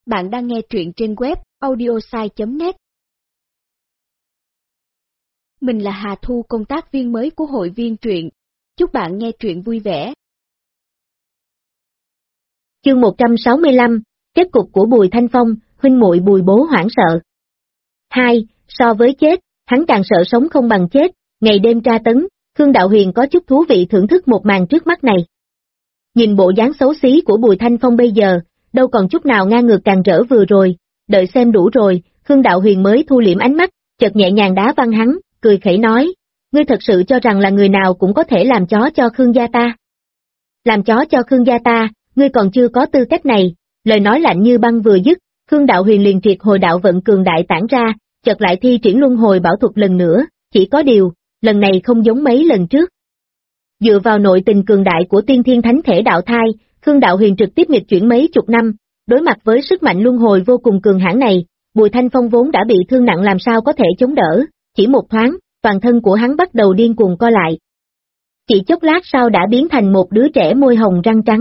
Bạn đang nghe truyện trên web audiosai.net. Mình là Hà Thu, công tác viên mới của hội viên truyện. Chúc bạn nghe truyện vui vẻ. Chương 165, kết cục của Bùi Thanh Phong, huynh muội Bùi Bố hoảng sợ. 2. So với chết, hắn càng sợ sống không bằng chết, ngày đêm tra tấn, Khương Đạo Huyền có chút thú vị thưởng thức một màn trước mắt này. Nhìn bộ dáng xấu xí của Bùi Thanh Phong bây giờ, đâu còn chút nào ngang ngược càng rỡ vừa rồi, đợi xem đủ rồi, Khương Đạo Huyền mới thu liễm ánh mắt, chợt nhẹ nhàng đá văng hắn, cười khẩy nói, ngươi thật sự cho rằng là người nào cũng có thể làm chó cho Khương gia ta. Làm chó cho Khương gia ta, ngươi còn chưa có tư cách này, lời nói lạnh như băng vừa dứt, Khương Đạo Huyền liền triệt hồi đạo vận cường đại tản ra, chợt lại thi triển luân hồi bảo thuật lần nữa, chỉ có điều, lần này không giống mấy lần trước. Dựa vào nội tình cường đại của tiên thiên thánh thể đạo thai, Khương Đạo Huyền trực tiếp nghịch chuyển mấy chục năm, đối mặt với sức mạnh luân hồi vô cùng cường hãn này, Bùi Thanh Phong vốn đã bị thương nặng làm sao có thể chống đỡ, chỉ một thoáng, toàn thân của hắn bắt đầu điên cuồng co lại. Chỉ chốc lát sau đã biến thành một đứa trẻ môi hồng răng trắng.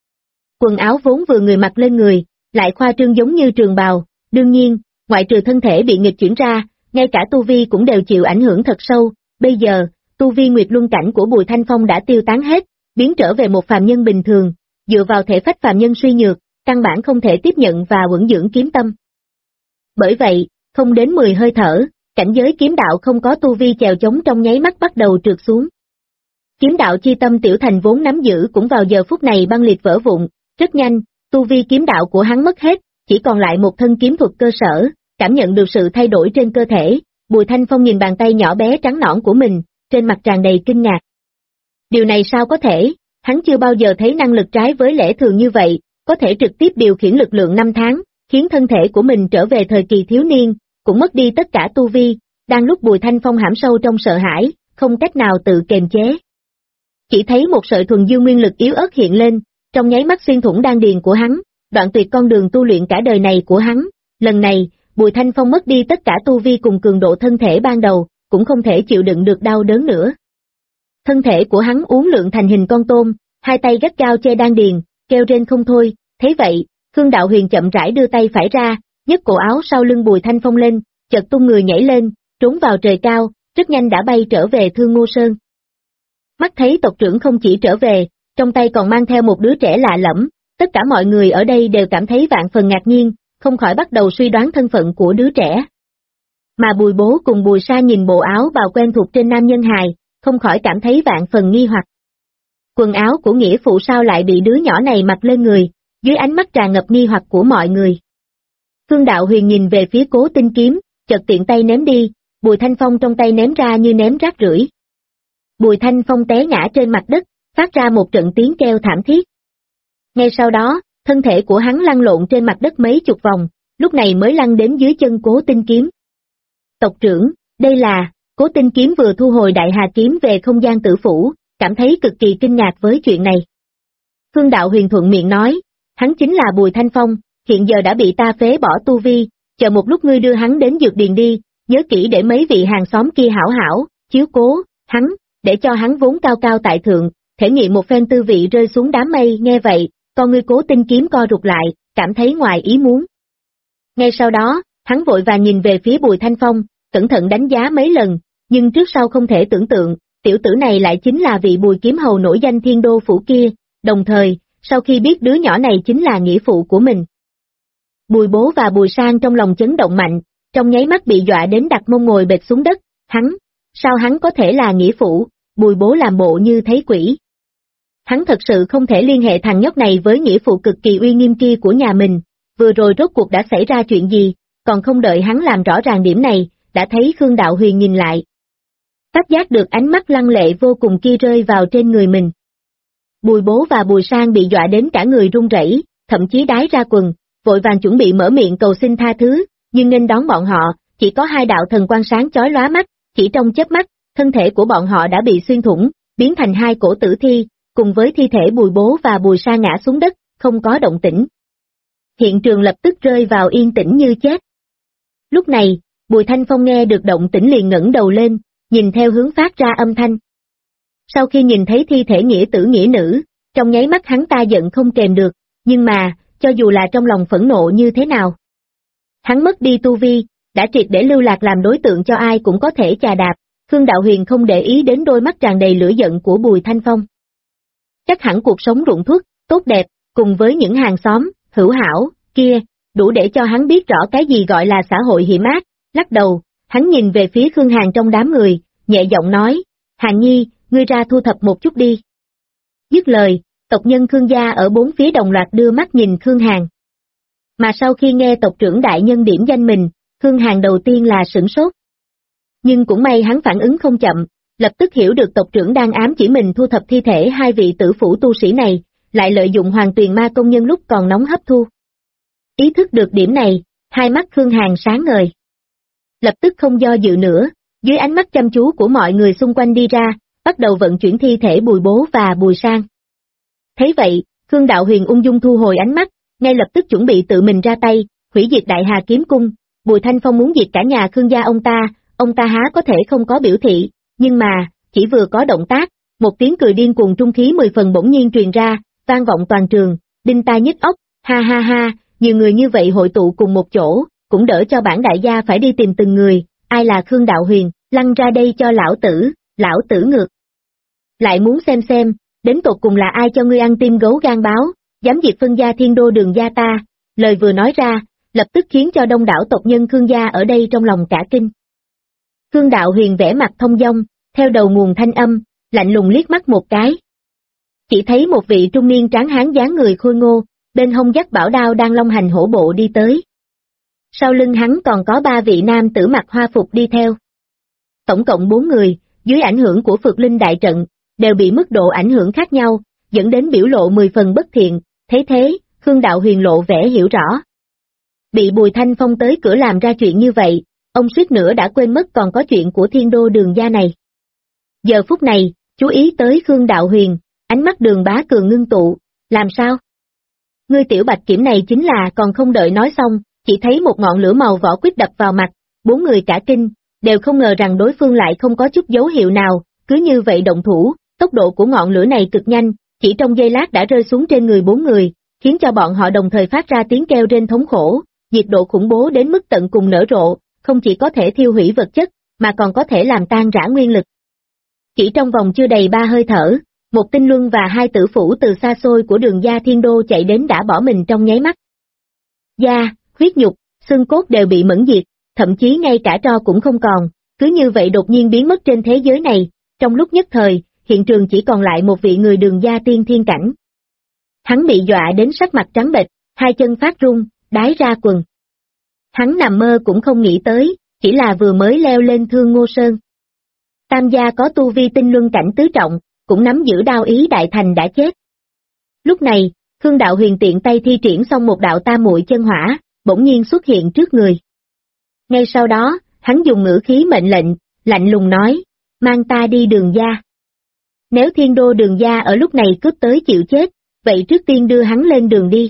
Quần áo vốn vừa người mặc lên người, lại khoa trương giống như trường bào, đương nhiên, ngoại trừ thân thể bị nghịch chuyển ra, ngay cả tu vi cũng đều chịu ảnh hưởng thật sâu, bây giờ, tu vi Nguyệt Luân cảnh của Bùi Thanh Phong đã tiêu tán hết, biến trở về một phàm nhân bình thường, dựa vào thể phách phàm nhân suy nhược, căn bản không thể tiếp nhận và vững dưỡng kiếm tâm. Bởi vậy, không đến 10 hơi thở, cảnh giới kiếm đạo không có tu vi chèo chống trong nháy mắt bắt đầu trượt xuống. Kiếm đạo chi tâm Tiểu Thành vốn nắm giữ cũng vào giờ phút này băng liệt vỡ vụn, rất nhanh, tu vi kiếm đạo của hắn mất hết, chỉ còn lại một thân kiếm thuật cơ sở, cảm nhận được sự thay đổi trên cơ thể, Bùi Thanh Phong nhìn bàn tay nhỏ bé trắng nõn của mình, trên mặt tràn đầy kinh ngạc. Điều này sao có thể, hắn chưa bao giờ thấy năng lực trái với lẽ thường như vậy, có thể trực tiếp điều khiển lực lượng 5 tháng, khiến thân thể của mình trở về thời kỳ thiếu niên, cũng mất đi tất cả tu vi, đang lúc Bùi Thanh Phong hãm sâu trong sợ hãi, không cách nào tự kiềm chế. Chỉ thấy một sợi thuần dương nguyên lực yếu ớt hiện lên, trong nháy mắt xuyên thủng đan điền của hắn, đoạn tuyệt con đường tu luyện cả đời này của hắn, lần này, Bùi Thanh Phong mất đi tất cả tu vi cùng cường độ thân thể ban đầu, cũng không thể chịu đựng được đau đớn nữa. Thân thể của hắn uốn lượn thành hình con tôm, hai tay gắt gao che đan điền, kêu rên không thôi, thấy vậy, Khương Đạo Huyền chậm rãi đưa tay phải ra, nhấc cổ áo sau lưng Bùi Thanh Phong lên, chợt tung người nhảy lên, trốn vào trời cao, rất nhanh đã bay trở về Thương Ngô Sơn. Mắt thấy tộc trưởng không chỉ trở về, trong tay còn mang theo một đứa trẻ lạ lẫm, tất cả mọi người ở đây đều cảm thấy vạn phần ngạc nhiên, không khỏi bắt đầu suy đoán thân phận của đứa trẻ. Mà Bùi Bố cùng Bùi Sa nhìn bộ áo bào quen thuộc trên nam nhân hài, không khỏi cảm thấy vạn phần nghi hoặc. Quần áo của nghĩa phụ sao lại bị đứa nhỏ này mặc lên người, dưới ánh mắt tràn ngập nghi hoặc của mọi người. Khương Đạo Huyền nhìn về phía Cố Tinh kiếm, chợt tiện tay ném đi, Bùi Thanh Phong trong tay ném ra như ném rác rưởi. Bùi Thanh Phong té ngã trên mặt đất, phát ra một trận tiếng kêu thảm thiết. Ngay sau đó, thân thể của hắn lăn lộn trên mặt đất mấy chục vòng, lúc này mới lăn đến dưới chân Cố Tinh kiếm. Tộc trưởng, đây là, Cố Tinh kiếm vừa thu hồi Đại Hà kiếm về không gian tử phủ, cảm thấy cực kỳ kinh ngạc với chuyện này. Khương Đạo Huyền thuận miệng nói, hắn chính là Bùi Thanh Phong, hiện giờ đã bị ta phế bỏ tu vi, chờ một lúc ngươi đưa hắn đến dược điền đi, nhớ kỹ để mấy vị hàng xóm kia hảo hảo, chiếu cố, hắn, để cho hắn vốn cao cao tại thượng, thể nghiệm một phen tư vị rơi xuống đám mây. Nghe vậy, con ngươi Cố Tinh kiếm co rụt lại, cảm thấy ngoài ý muốn. Ngay sau đó, hắn vội vàng nhìn về phía Bùi Thanh Phong, cẩn thận đánh giá mấy lần, nhưng trước sau không thể tưởng tượng, tiểu tử này lại chính là vị Bùi kiếm hầu nổi danh Thiên Đô phủ kia, đồng thời, sau khi biết đứa nhỏ này chính là nghĩa phụ của mình. Bùi Bố và Bùi Sang trong lòng chấn động mạnh, trong nháy mắt bị dọa đến đặt mông ngồi bệt xuống đất, sao hắn có thể là nghĩa phụ? Bùi Bố làm bộ như thấy quỷ. Hắn thật sự không thể liên hệ thằng nhóc này với nghĩa phụ cực kỳ uy nghiêm kia của nhà mình, vừa rồi rốt cuộc đã xảy ra chuyện gì, còn không đợi hắn làm rõ ràng điểm này, đã thấy Khương Đạo Huyền nhìn lại. Phát giác được ánh mắt lăng lệ vô cùng kia rơi vào trên người mình. Bùi Bố và Bùi Sang bị dọa đến cả người run rẩy, thậm chí đái ra quần, vội vàng chuẩn bị mở miệng cầu xin tha thứ, nhưng nên đón bọn họ, chỉ có hai đạo thần quang sáng chói lóa mắt, chỉ trong chớp mắt, thân thể của bọn họ đã bị xuyên thủng, biến thành hai cổ tử thi, cùng với thi thể Bùi Bố và Bùi Sa ngã xuống đất, không có động tĩnh. Hiện trường lập tức rơi vào yên tĩnh như chết. Lúc này, Bùi Thanh Phong nghe được động tĩnh liền ngẩng đầu lên, nhìn theo hướng phát ra âm thanh. Sau khi nhìn thấy thi thể nghĩa tử nghĩa nữ, trong nháy mắt hắn ta giận không kềm được, nhưng mà, cho dù là trong lòng phẫn nộ như thế nào. Hắn mất đi tu vi, đã triệt để lưu lạc làm đối tượng cho ai cũng có thể chà đạp, Khương Đạo Huyền không để ý đến đôi mắt tràn đầy lửa giận của Bùi Thanh Phong. Chắc hẳn cuộc sống ruộng thuốc, tốt đẹp, cùng với những hàng xóm, hữu hảo, kia, đủ để cho hắn biết rõ cái gì gọi là xã hội hiểm ác, lắc đầu, hắn nhìn về phía Khương Hàn trong đám người, nhẹ giọng nói, Hàn Nhi, ngươi ra thu thập một chút đi. Dứt lời, tộc nhân Khương gia ở bốn phía đồng loạt đưa mắt nhìn Khương Hàn. Mà sau khi nghe tộc trưởng đại nhân điểm danh mình, Khương Hàn đầu tiên là sửng sốt. Nhưng cũng may hắn phản ứng không chậm, lập tức hiểu được tộc trưởng đang ám chỉ mình thu thập thi thể hai vị tử phủ tu sĩ này, lại lợi dụng Hoàng Tuyền Ma công nhân lúc còn nóng hấp thu. Ý thức được điểm này, hai mắt Khương Hàn sáng ngời. Lập tức không do dự nữa, dưới ánh mắt chăm chú của mọi người xung quanh đi ra, bắt đầu vận chuyển thi thể Bùi Bố và Bùi Sang. Thấy vậy, Khương Đạo Huyền ung dung thu hồi ánh mắt, ngay lập tức chuẩn bị tự mình ra tay, hủy diệt Đại Hà Kiếm Cung. Bùi Thanh Phong muốn diệt cả nhà Khương gia ông ta há có thể không có biểu thị, nhưng mà, chỉ vừa có động tác, một tiếng cười điên cuồng trung khí 10 phần bỗng nhiên truyền ra, vang vọng toàn trường, đinh tai nhức óc, ha ha ha, nhiều người như vậy hội tụ cùng một chỗ, cũng đỡ cho bản đại gia phải đi tìm từng người, ai là Khương Đạo Huyền, lăn ra đây cho lão tử ngược. Lại muốn xem, đến tột cùng là ai cho ngươi ăn tim gấu gan báo, dám diệt phân gia Thiên Đô Đường gia ta, lời vừa nói ra, lập tức khiến cho đông đảo tộc nhân Khương gia ở đây trong lòng cả kinh. Khương Đạo Huyền vẽ mặt thông dong, theo đầu nguồn thanh âm, lạnh lùng liếc mắt một cái. Chỉ thấy một vị trung niên tráng hán dáng người khôi ngô, bên hông dắt bảo đao đang long hành hổ bộ đi tới. Sau lưng hắn còn có 3 vị nam tử mặc hoa phục đi theo. Tổng cộng 4 người, dưới ảnh hưởng của Phược Linh đại trận, đều bị mức độ ảnh hưởng khác nhau, dẫn đến biểu lộ 10 phần bất thiện, thấy thế, Khương Đạo Huyền lộ vẻ hiểu rõ. Bị Bùi Thanh Phong tới cửa làm ra chuyện như vậy, ông suýt nữa đã quên mất còn có chuyện của Thiên Đô Đường gia này. Giờ phút này, chú ý tới Khương Đạo Huyền, ánh mắt Đường Bá Cường ngưng tụ, làm sao? Ngươi tiểu bạch kiểm này chính là còn không đợi nói xong, chỉ thấy một ngọn lửa màu vỏ quýt đập vào mặt, 4 người cả kinh, đều không ngờ rằng đối phương lại không có chút dấu hiệu nào, cứ như vậy động thủ, tốc độ của ngọn lửa này cực nhanh, chỉ trong giây lát đã rơi xuống trên người 4 người, khiến cho bọn họ đồng thời phát ra tiếng kêu rên thống khổ, nhiệt độ khủng bố đến mức tận cùng nở rộ, không chỉ có thể thiêu hủy vật chất, mà còn có thể làm tan rã nguyên lực. Chỉ trong vòng chưa đầy 3 hơi thở, một tinh luân và 2 tử phủ từ xa xôi của Đường gia Thiên Đô chạy đến đã bỏ mình trong nháy mắt. Da, huyết nhục, xương cốt đều bị mẫn diệt, thậm chí ngay cả tro cũng không còn, cứ như vậy đột nhiên biến mất trên thế giới này, trong lúc nhất thời, hiện trường chỉ còn lại một vị người Đường gia tiên thiên cảnh. Hắn bị dọa đến sắc mặt trắng bệch, 2 chân phát run, đái ra quần. Hắn nằm mơ cũng không nghĩ tới, chỉ là vừa mới leo lên Thương Ngô Sơn. Tam gia có tu vi tinh luân cảnh tứ trọng, cũng nắm giữ đao ý đại thành đã chết. Lúc này, Khương Đạo Huyền tiện tay thi triển xong một đạo tam muội chân hỏa, bỗng nhiên xuất hiện trước người. Ngay sau đó, hắn dùng ngữ khí mệnh lệnh, lạnh lùng nói, mang ta đi Đường gia. Nếu Thiên Đô Đường gia ở lúc này cướp tới chịu chết, vậy trước tiên đưa hắn lên đường đi.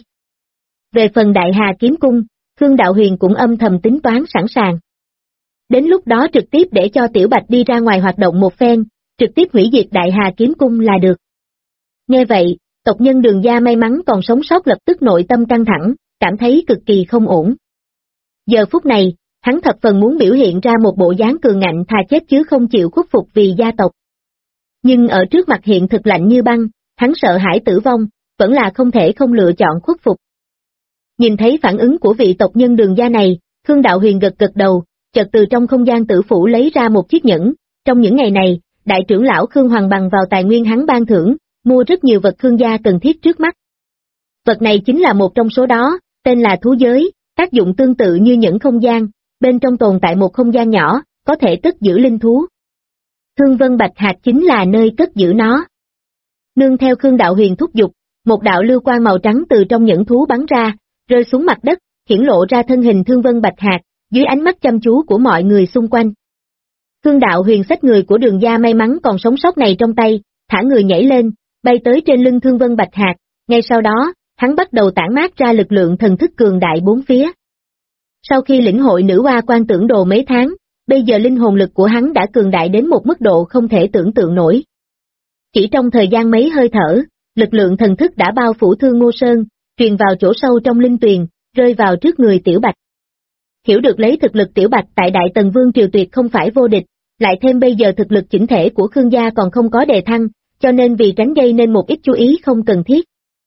Về phần Đại Hà Kiếm Cung, Khương Đạo Huyền cũng âm thầm tính toán sẵn sàng. Đến lúc đó trực tiếp để cho Tiểu Bạch đi ra ngoài hoạt động một phen, trực tiếp hủy diệt Đại Hà Kiếm Cung là được. Nghe vậy, tộc nhân Đường gia may mắn còn sống sót lập tức nội tâm căng thẳng, cảm thấy cực kỳ không ổn. Giờ phút này, hắn thập phần muốn biểu hiện ra một bộ dáng cường ngạnh thà chết chứ không chịu khuất phục vì gia tộc. Nhưng ở trước mặt hiện thực lạnh như băng, hắn sợ hãi tử vong, vẫn là không thể không lựa chọn khuất phục. Nhìn thấy phản ứng của vị tộc nhân Đường gia này, Khương Đạo Huyền gật gật đầu, chợt từ trong không gian tử phủ lấy ra một chiếc nhẫn. Trong những ngày này, đại trưởng lão Khương Hoàng bằng vào tài nguyên hắn ban thưởng, mua rất nhiều vật Khương gia cần thiết trước mắt. Vật này chính là một trong số đó, tên là thú giới, tác dụng tương tự như nhẫn không gian, bên trong tồn tại một không gian nhỏ, có thể cất giữ linh thú. Thương Vân Bạch Hạc chính là nơi cất giữ nó. Nương theo Khương Đạo Huyền thúc giục, một đạo lưu quang màu trắng từ trong nhẫn thú bắn ra, rơi xuống mặt đất, hiển lộ ra thân hình Thương Vân Bạch Hạc, dưới ánh mắt chăm chú của mọi người xung quanh. Khương Đạo Huyền xách người của Đường gia may mắn còn sống sót này trong tay, thả người nhảy lên, bay tới trên lưng Thương Vân Bạch Hạc, ngay sau đó, hắn bắt đầu tản mát ra lực lượng thần thức cường đại bốn phía. Sau khi lĩnh hội nữ hoa quan tưởng đồ mấy tháng, bây giờ linh hồn lực của hắn đã cường đại đến một mức độ không thể tưởng tượng nổi. Chỉ trong thời gian mấy hơi thở, lực lượng thần thức đã bao phủ Thương Ngô Sơn, truyền vào chỗ sâu trong linh tuyền, rơi vào trước người Tiểu Bạch. Hiểu được lấy thực lực Tiểu Bạch tại Đại Tần Vương Triều tuyệt không phải vô địch, lại thêm bây giờ thực lực chỉnh thể của Khương gia còn không có đề thăng, cho nên vì tránh gây nên một ít chú ý không cần thiết.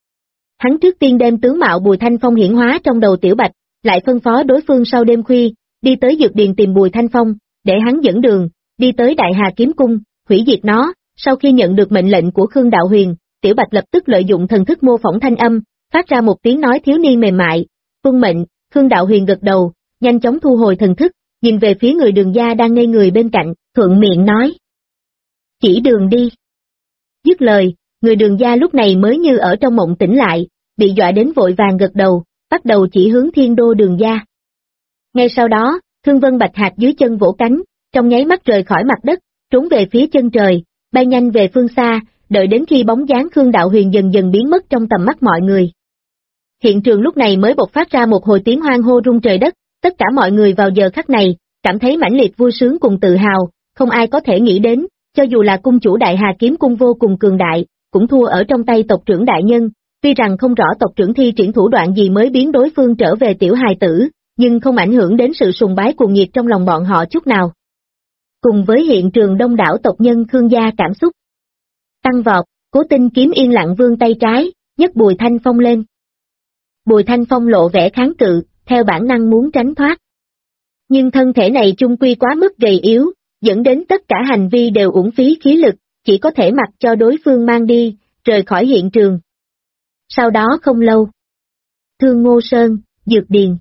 Hắn trước tiên đem tướng mạo Bùi Thanh Phong hiển hóa trong đầu Tiểu Bạch, lại phân phó đối phương sau đêm khuya, đi tới dược điền tìm Bùi Thanh Phong, để hắn dẫn đường, đi tới Đại Hà Kiếm Cung, hủy diệt nó. Sau khi nhận được mệnh lệnh của Khương Đạo Huyền, Tiểu Bạch lập tức lợi dụng thần thức mô phỏng thanh âm, phát ra một tiếng nói thiếu niên mềm mại, "Tuân mệnh." Khương Đạo Huyền gật đầu, nhanh chóng thu hồi thần thức, nhìn về phía người Đường gia đang ngây người bên cạnh, thuận miệng nói: "Chỉ đường đi." Dứt lời, người Đường gia lúc này mới như ở trong mộng tỉnh lại, bị dọa đến vội vàng gật đầu, bắt đầu chỉ hướng Thiên Đô Đường gia. Ngay sau đó, Thương Vân Bạch Hạc dưới chân vỗ cánh, trong nháy mắt rời khỏi mặt đất, trốn về phía chân trời, bay nhanh về phương xa, đợi đến khi bóng dáng Khương Đạo Huyền dần dần biến mất trong tầm mắt mọi người. Hiện trường lúc này mới bộc phát ra một hồi tiếng hoan hô rung trời đất, tất cả mọi người vào giờ khắc này, cảm thấy mãnh liệt vui sướng cùng tự hào, không ai có thể nghĩ đến, cho dù là cung chủ Đại Hà Kiếm Cung vô cùng cường đại, cũng thua ở trong tay tộc trưởng đại nhân, tuy rằng không rõ tộc trưởng thi triển thủ đoạn gì mới biến đối phương trở về tiểu hài tử, nhưng không ảnh hưởng đến sự sùng bái cuồng nhiệt trong lòng bọn họ chút nào. Cùng với hiện trường đông đảo tộc nhân Khương gia cảm xúc tăng vọt, Cố Tinh Kiếm yên lặng vươn tay trái, nhấc Bùi Thanh Phong lên. Bùi Thanh Phong lộ vẻ kháng cự, theo bản năng muốn tránh thoát. Nhưng thân thể này chung quy quá mức gầy yếu, dẫn đến tất cả hành vi đều uổng phí khí lực, chỉ có thể mặc cho đối phương mang đi, rời khỏi hiện trường. Sau đó không lâu, Thương Ngô Sơn, dược điền.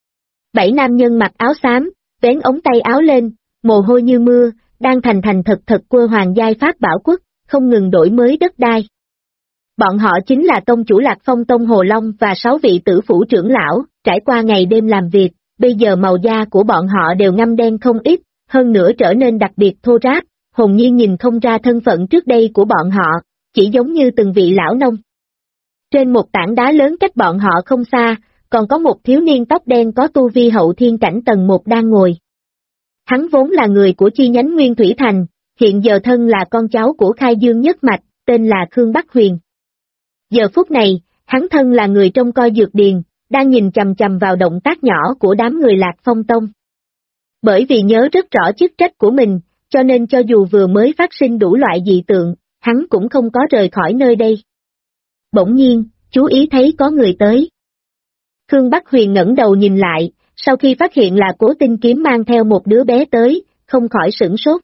7 nam nhân mặc áo xám, vén ống tay áo lên, mồ hôi như mưa, đang thành thật quơ hoàng giai pháp bảo quốc, không ngừng đổi mới đất đai. Bọn họ chính là tông chủ Lạc Phong Tông Hồ Long và 6 vị tử phủ trưởng lão, trải qua ngày đêm làm việc, bây giờ màu da của bọn họ đều ngăm đen không ít, hơn nữa trở nên đặc biệt thô ráp, hồn nhiên nhìn không ra thân phận trước đây của bọn họ, chỉ giống như từng vị lão nông. Trên một tảng đá lớn cách bọn họ không xa, còn có một thiếu niên tóc đen có tu vi hậu thiên cảnh tầng 1 đang ngồi. Hắn vốn là người của chi nhánh Nguyên Thủy Thành, hiện giờ thân là con cháu của Khai Dương nhất mạch, tên là Khương Bắc Huyền. Giờ phút này, hắn thân là người trông coi dược điền, đang nhìn chằm chằm vào động tác nhỏ của đám người Lạc Phong Tông. Bởi vì nhớ rất rõ chức trách của mình, cho nên cho dù vừa mới phát sinh đủ loại dị tượng, hắn cũng không có rời khỏi nơi đây. Bỗng nhiên, chú ý thấy có người tới. Khương Bắc Huyền ngẩng đầu nhìn lại, sau khi phát hiện là Cố Tinh Kiếm mang theo một đứa bé tới, không khỏi sửng sốt.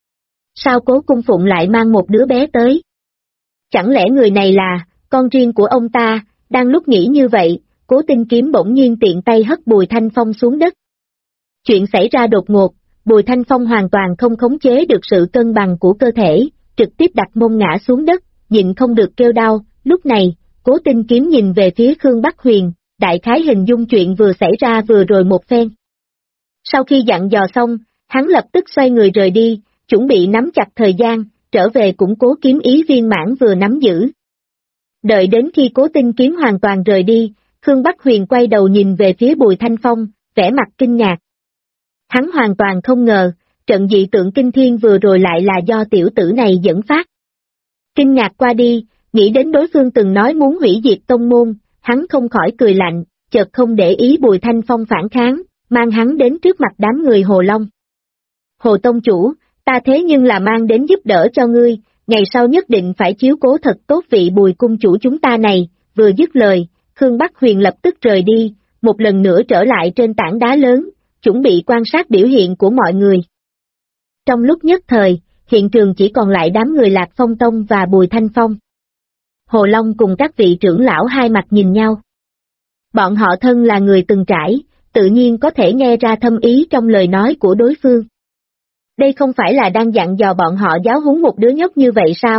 Sao Cố Cung Phụng lại mang một đứa bé tới? Chẳng lẽ người này là con riêng của ông ta? Đang lúc nghĩ như vậy, Cố Tinh Kiếm bỗng nhiên tiện tay hất Bùi Thanh Phong xuống đất. Chuyện xảy ra đột ngột, Bùi Thanh Phong hoàn toàn không khống chế được sự cân bằng của cơ thể, trực tiếp đặt mông ngã xuống đất, nhịn không được kêu đau. Lúc này, Cố Tinh Kiếm nhìn về phía Khương Bắc Huyền, đại khái hình dung chuyện vừa xảy ra vừa rồi một phen. Sau khi dặn dò xong, hắn lập tức xoay người rời đi, chuẩn bị nắm chặt thời gian, trở về củng cố kiếm ý viên mãn vừa nắm giữ. Đợi đến khi Cố Tinh Kiếm hoàn toàn rời đi, Khương Bắc Huyền quay đầu nhìn về phía Bùi Thanh Phong, vẻ mặt kinh ngạc. Hắn hoàn toàn không ngờ, trận dị tượng kinh thiên vừa rồi lại là do tiểu tử này dẫn phát. Kinh ngạc qua đi, nghĩ đến đối phương từng nói muốn hủy diệt tông môn, hắn không khỏi cười lạnh, chợt không để ý Bùi Thanh Phong phản kháng, mang hắn đến trước mặt đám người Hồ Long. Hồ Tông Chủ, ta thế nhưng là mang đến giúp đỡ cho ngươi, ngày sau nhất định phải chiếu cố thật tốt vị Bùi cung chủ chúng ta này. Vừa dứt lời, Khương Bắc Huyền lập tức rời đi, một lần nữa trở lại trên tảng đá lớn, chuẩn bị quan sát biểu hiện của mọi người. Trong lúc nhất thời, hiện trường chỉ còn lại đám người Lạc Phong Tông và Bùi Thanh Phong. Hồ Long cùng các vị trưởng lão hai mặt nhìn nhau. Bọn họ thân là người từng trải, tự nhiên có thể nghe ra thâm ý trong lời nói của đối phương. Đây không phải là đang dặn dò bọn họ giáo huấn một đứa nhóc như vậy sao?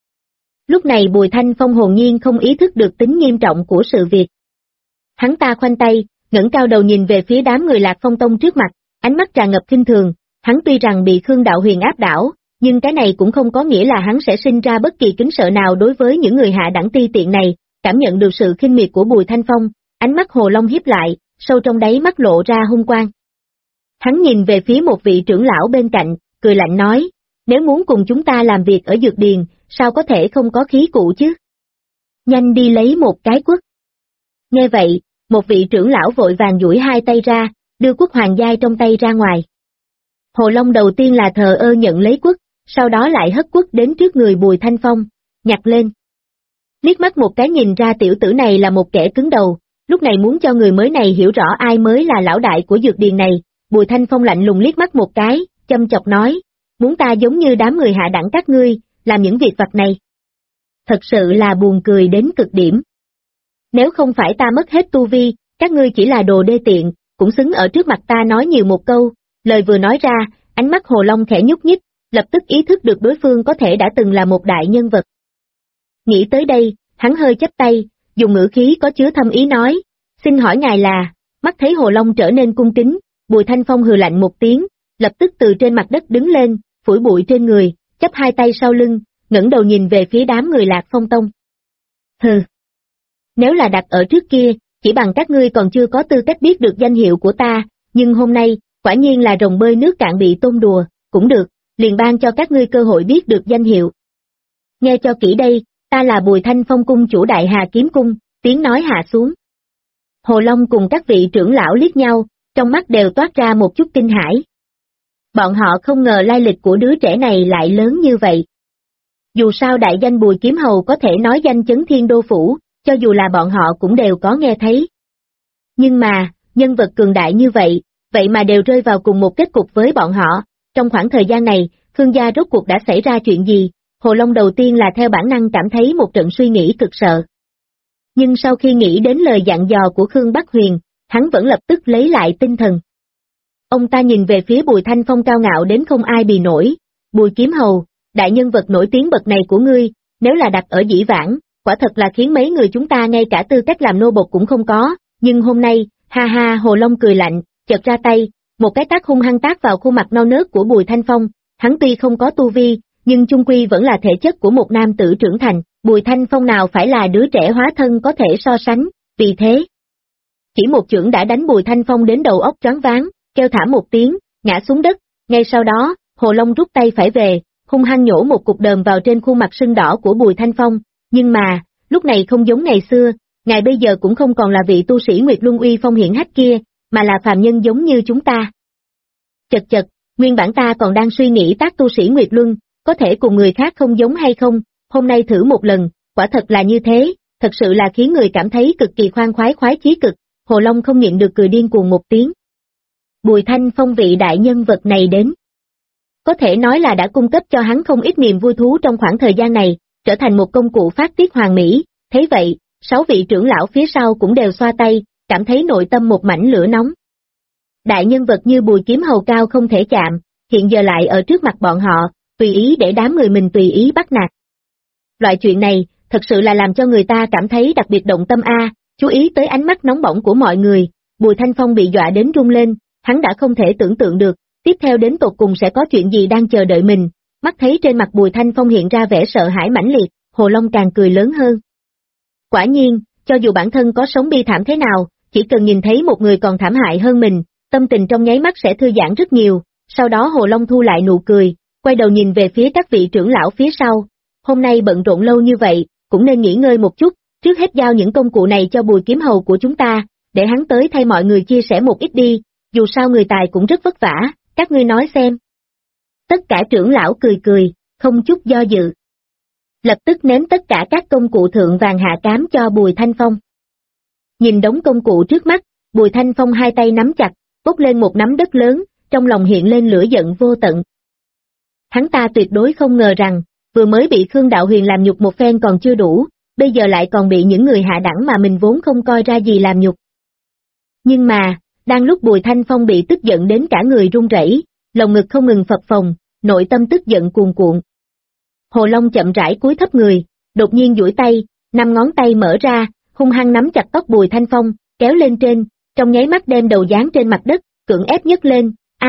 Lúc này Bùi Thanh Phong hồn nhiên không ý thức được tính nghiêm trọng của sự việc. Hắn ta khoanh tay, ngẩng cao đầu nhìn về phía đám người Lạc Phong Tông trước mặt, ánh mắt tràn ngập khinh thường. Hắn tuy rằng bị Khương Đạo Huyền áp đảo, nhưng cái này cũng không có nghĩa là hắn sẽ sinh ra bất kỳ kính sợ nào đối với những người hạ đẳng ti tiện này. Cảm nhận được sự khinh miệt của Bùi Thanh Phong, ánh mắt Hồ Long hiếp lại, sâu trong đáy mắt lộ ra hung quang. Hắn nhìn về phía một vị trưởng lão bên cạnh, cười lạnh nói, nếu muốn cùng chúng ta làm việc ở dược điền, sao có thể không có khí cụ chứ? Nhanh đi lấy một cái quất. Nghe vậy, một vị trưởng lão vội vàng duỗi hai tay ra, đưa quất hoàng giai trong tay ra ngoài. Hồ Long đầu tiên là thờ ơ nhận lấy quất, sau đó lại hất quất đến trước người Bùi Thanh Phong, nhặt lên. Liếc mắt một cái nhìn ra tiểu tử này là một kẻ cứng đầu, lúc này muốn cho người mới này hiểu rõ ai mới là lão đại của dược điền này, Bùi Thanh Phong lạnh lùng liếc mắt một cái, châm chọc nói, muốn ta giống như đám người hạ đẳng các ngươi, làm những việc vặt này. Thật sự là buồn cười đến cực điểm. Nếu không phải ta mất hết tu vi, các ngươi chỉ là đồ đê tiện, cũng xứng ở trước mặt ta nói nhiều một câu, lời vừa nói ra, ánh mắt Hồ Long khẽ nhúc nhích, lập tức ý thức được đối phương có thể đã từng là một đại nhân vật. Nghĩ tới đây, hắn hơi chắp tay, dùng ngữ khí có chứa thâm ý nói, xin hỏi ngài là, mắt thấy Hồ Long trở nên cung kính, Bùi Thanh Phong hừ lạnh một tiếng, lập tức từ trên mặt đất đứng lên, phủi bụi trên người, chắp hai tay sau lưng, ngẩng đầu nhìn về phía đám người Lạc Phong Tông. Hừ. Nếu là đặt ở trước kia, chỉ bằng các ngươi còn chưa có tư cách biết được danh hiệu của ta, nhưng hôm nay, quả nhiên là rồng bơi nước cạn bị tôm đùa, cũng được, liền ban cho các ngươi cơ hội biết được danh hiệu. Nghe cho kỹ đây, ta là Bùi Thanh Phong cung chủ Đại Hà Kiếm Cung, tiếng nói hạ xuống. Hồ Long cùng các vị trưởng lão liếc nhau, trong mắt đều toát ra một chút kinh hãi. Bọn họ không ngờ lai lịch của đứa trẻ này lại lớn như vậy. Dù sao đại danh Bùi Kiếm Hầu có thể nói danh chấn thiên đô phủ, cho dù là bọn họ cũng đều có nghe thấy. Nhưng mà, nhân vật cường đại như vậy, vậy mà đều rơi vào cùng một kết cục với bọn họ, trong khoảng thời gian này, Khương gia rốt cuộc đã xảy ra chuyện gì, Hồ Long đầu tiên là theo bản năng cảm thấy một trận suy nghĩ cực sợ. Nhưng sau khi nghĩ đến lời dặn dò của Khương Bắc Huyền, hắn vẫn lập tức lấy lại tinh thần. Ông ta nhìn về phía Bùi Thanh Phong cao ngạo đến không ai bì nổi, Bùi Kiếm Hầu, đại nhân vật nổi tiếng bậc này của ngươi, nếu là đặt ở dĩ vãng, quả thật là khiến mấy người chúng ta ngay cả tư cách làm nô bộc cũng không có, nhưng hôm nay, ha ha, Hồ Long cười lạnh, chợt ra tay, một cái tác hung hăng tác vào khuôn mặt non nớt của Bùi Thanh Phong, hắn tuy không có tu vi, nhưng chung quy vẫn là thể chất của một nam tử trưởng thành, Bùi Thanh Phong nào phải là đứa trẻ hóa thân có thể so sánh, vì thế. Chỉ một chưởng đã đánh Bùi Thanh Phong đến đầu óc choáng váng, kêu thảm một tiếng, ngã xuống đất, ngay sau đó, Hồ Long rút tay phải về, hung hăng nhổ một cục đờm vào trên khuôn mặt sưng đỏ của Bùi Thanh Phong, nhưng mà, lúc này không giống ngày xưa, ngài bây giờ cũng không còn là vị tu sĩ Nguyệt Luân uy phong hiển hách kia, mà là phàm nhân giống như chúng ta. Chật chật, nguyên bản ta còn đang suy nghĩ tác tu sĩ Nguyệt Luân, có thể cùng người khác không giống hay không, hôm nay thử một lần, quả thật là như thế, thật sự là khiến người cảm thấy cực kỳ khoan khoái khoái chí cực, Hồ Long không nhịn được cười điên cuồng một tiếng. Bùi Thanh Phong vị đại nhân vật này đến. Có thể nói là đã cung cấp cho hắn không ít niềm vui thú trong khoảng thời gian này, trở thành một công cụ phát tiết hoàn mỹ, thế vậy, 6 vị trưởng lão phía sau cũng đều xoa tay, cảm thấy nội tâm một mảnh lửa nóng. Đại nhân vật như Bùi Kiếm Hầu cao không thể chạm, hiện giờ lại ở trước mặt bọn họ, tùy ý để đám người mình tùy ý bắt nạt. Loại chuyện này, thật sự là làm cho người ta cảm thấy đặc biệt động tâm chú ý tới ánh mắt nóng bỏng của mọi người, Bùi Thanh Phong bị dọa đến run lên, hắn đã không thể tưởng tượng được, tiếp theo đến tột cùng sẽ có chuyện gì đang chờ đợi mình, mắt thấy trên mặt Bùi Thanh Phong hiện ra vẻ sợ hãi mãnh liệt, Hồ Long càng cười lớn hơn. Quả nhiên, cho dù bản thân có sống bi thảm thế nào, chỉ cần nhìn thấy một người còn thảm hại hơn mình, tâm tình trong nháy mắt sẽ thư giãn rất nhiều, sau đó Hồ Long thu lại nụ cười, quay đầu nhìn về phía các vị trưởng lão phía sau, hôm nay bận rộn lâu như vậy, cũng nên nghỉ ngơi một chút, trước hết giao những công cụ này cho Bùi Kiếm Hầu của chúng ta, để hắn tới thay mọi người chia sẻ một ít đi, dù sao người tài cũng rất vất vả, các ngươi nói xem. Tất cả trưởng lão cười cười, không chút do dự. Lập tức ném tất cả các công cụ thượng vàng hạ cám cho Bùi Thanh Phong. Nhìn đống công cụ trước mắt, Bùi Thanh Phong hai tay nắm chặt, bốc lên một nắm đất lớn, trong lòng hiện lên lửa giận vô tận. Hắn ta tuyệt đối không ngờ rằng, vừa mới bị Khương Đạo Huyền làm nhục một phen còn chưa đủ, bây giờ lại còn bị những người hạ đẳng mà mình vốn không coi ra gì làm nhục. Nhưng mà, đang lúc Bùi Thanh Phong bị tức giận đến cả người run rẩy, lồng ngực không ngừng phập phồng, nội tâm tức giận cuồn cuộn. Hồ Long chậm rãi cúi thấp người, đột nhiên duỗi tay, 5 ngón tay mở ra, hung hăng nắm chặt tóc Bùi Thanh Phong, kéo lên trên, trong nháy mắt đem đầu dán trên mặt đất, cưỡng ép nhấc lên,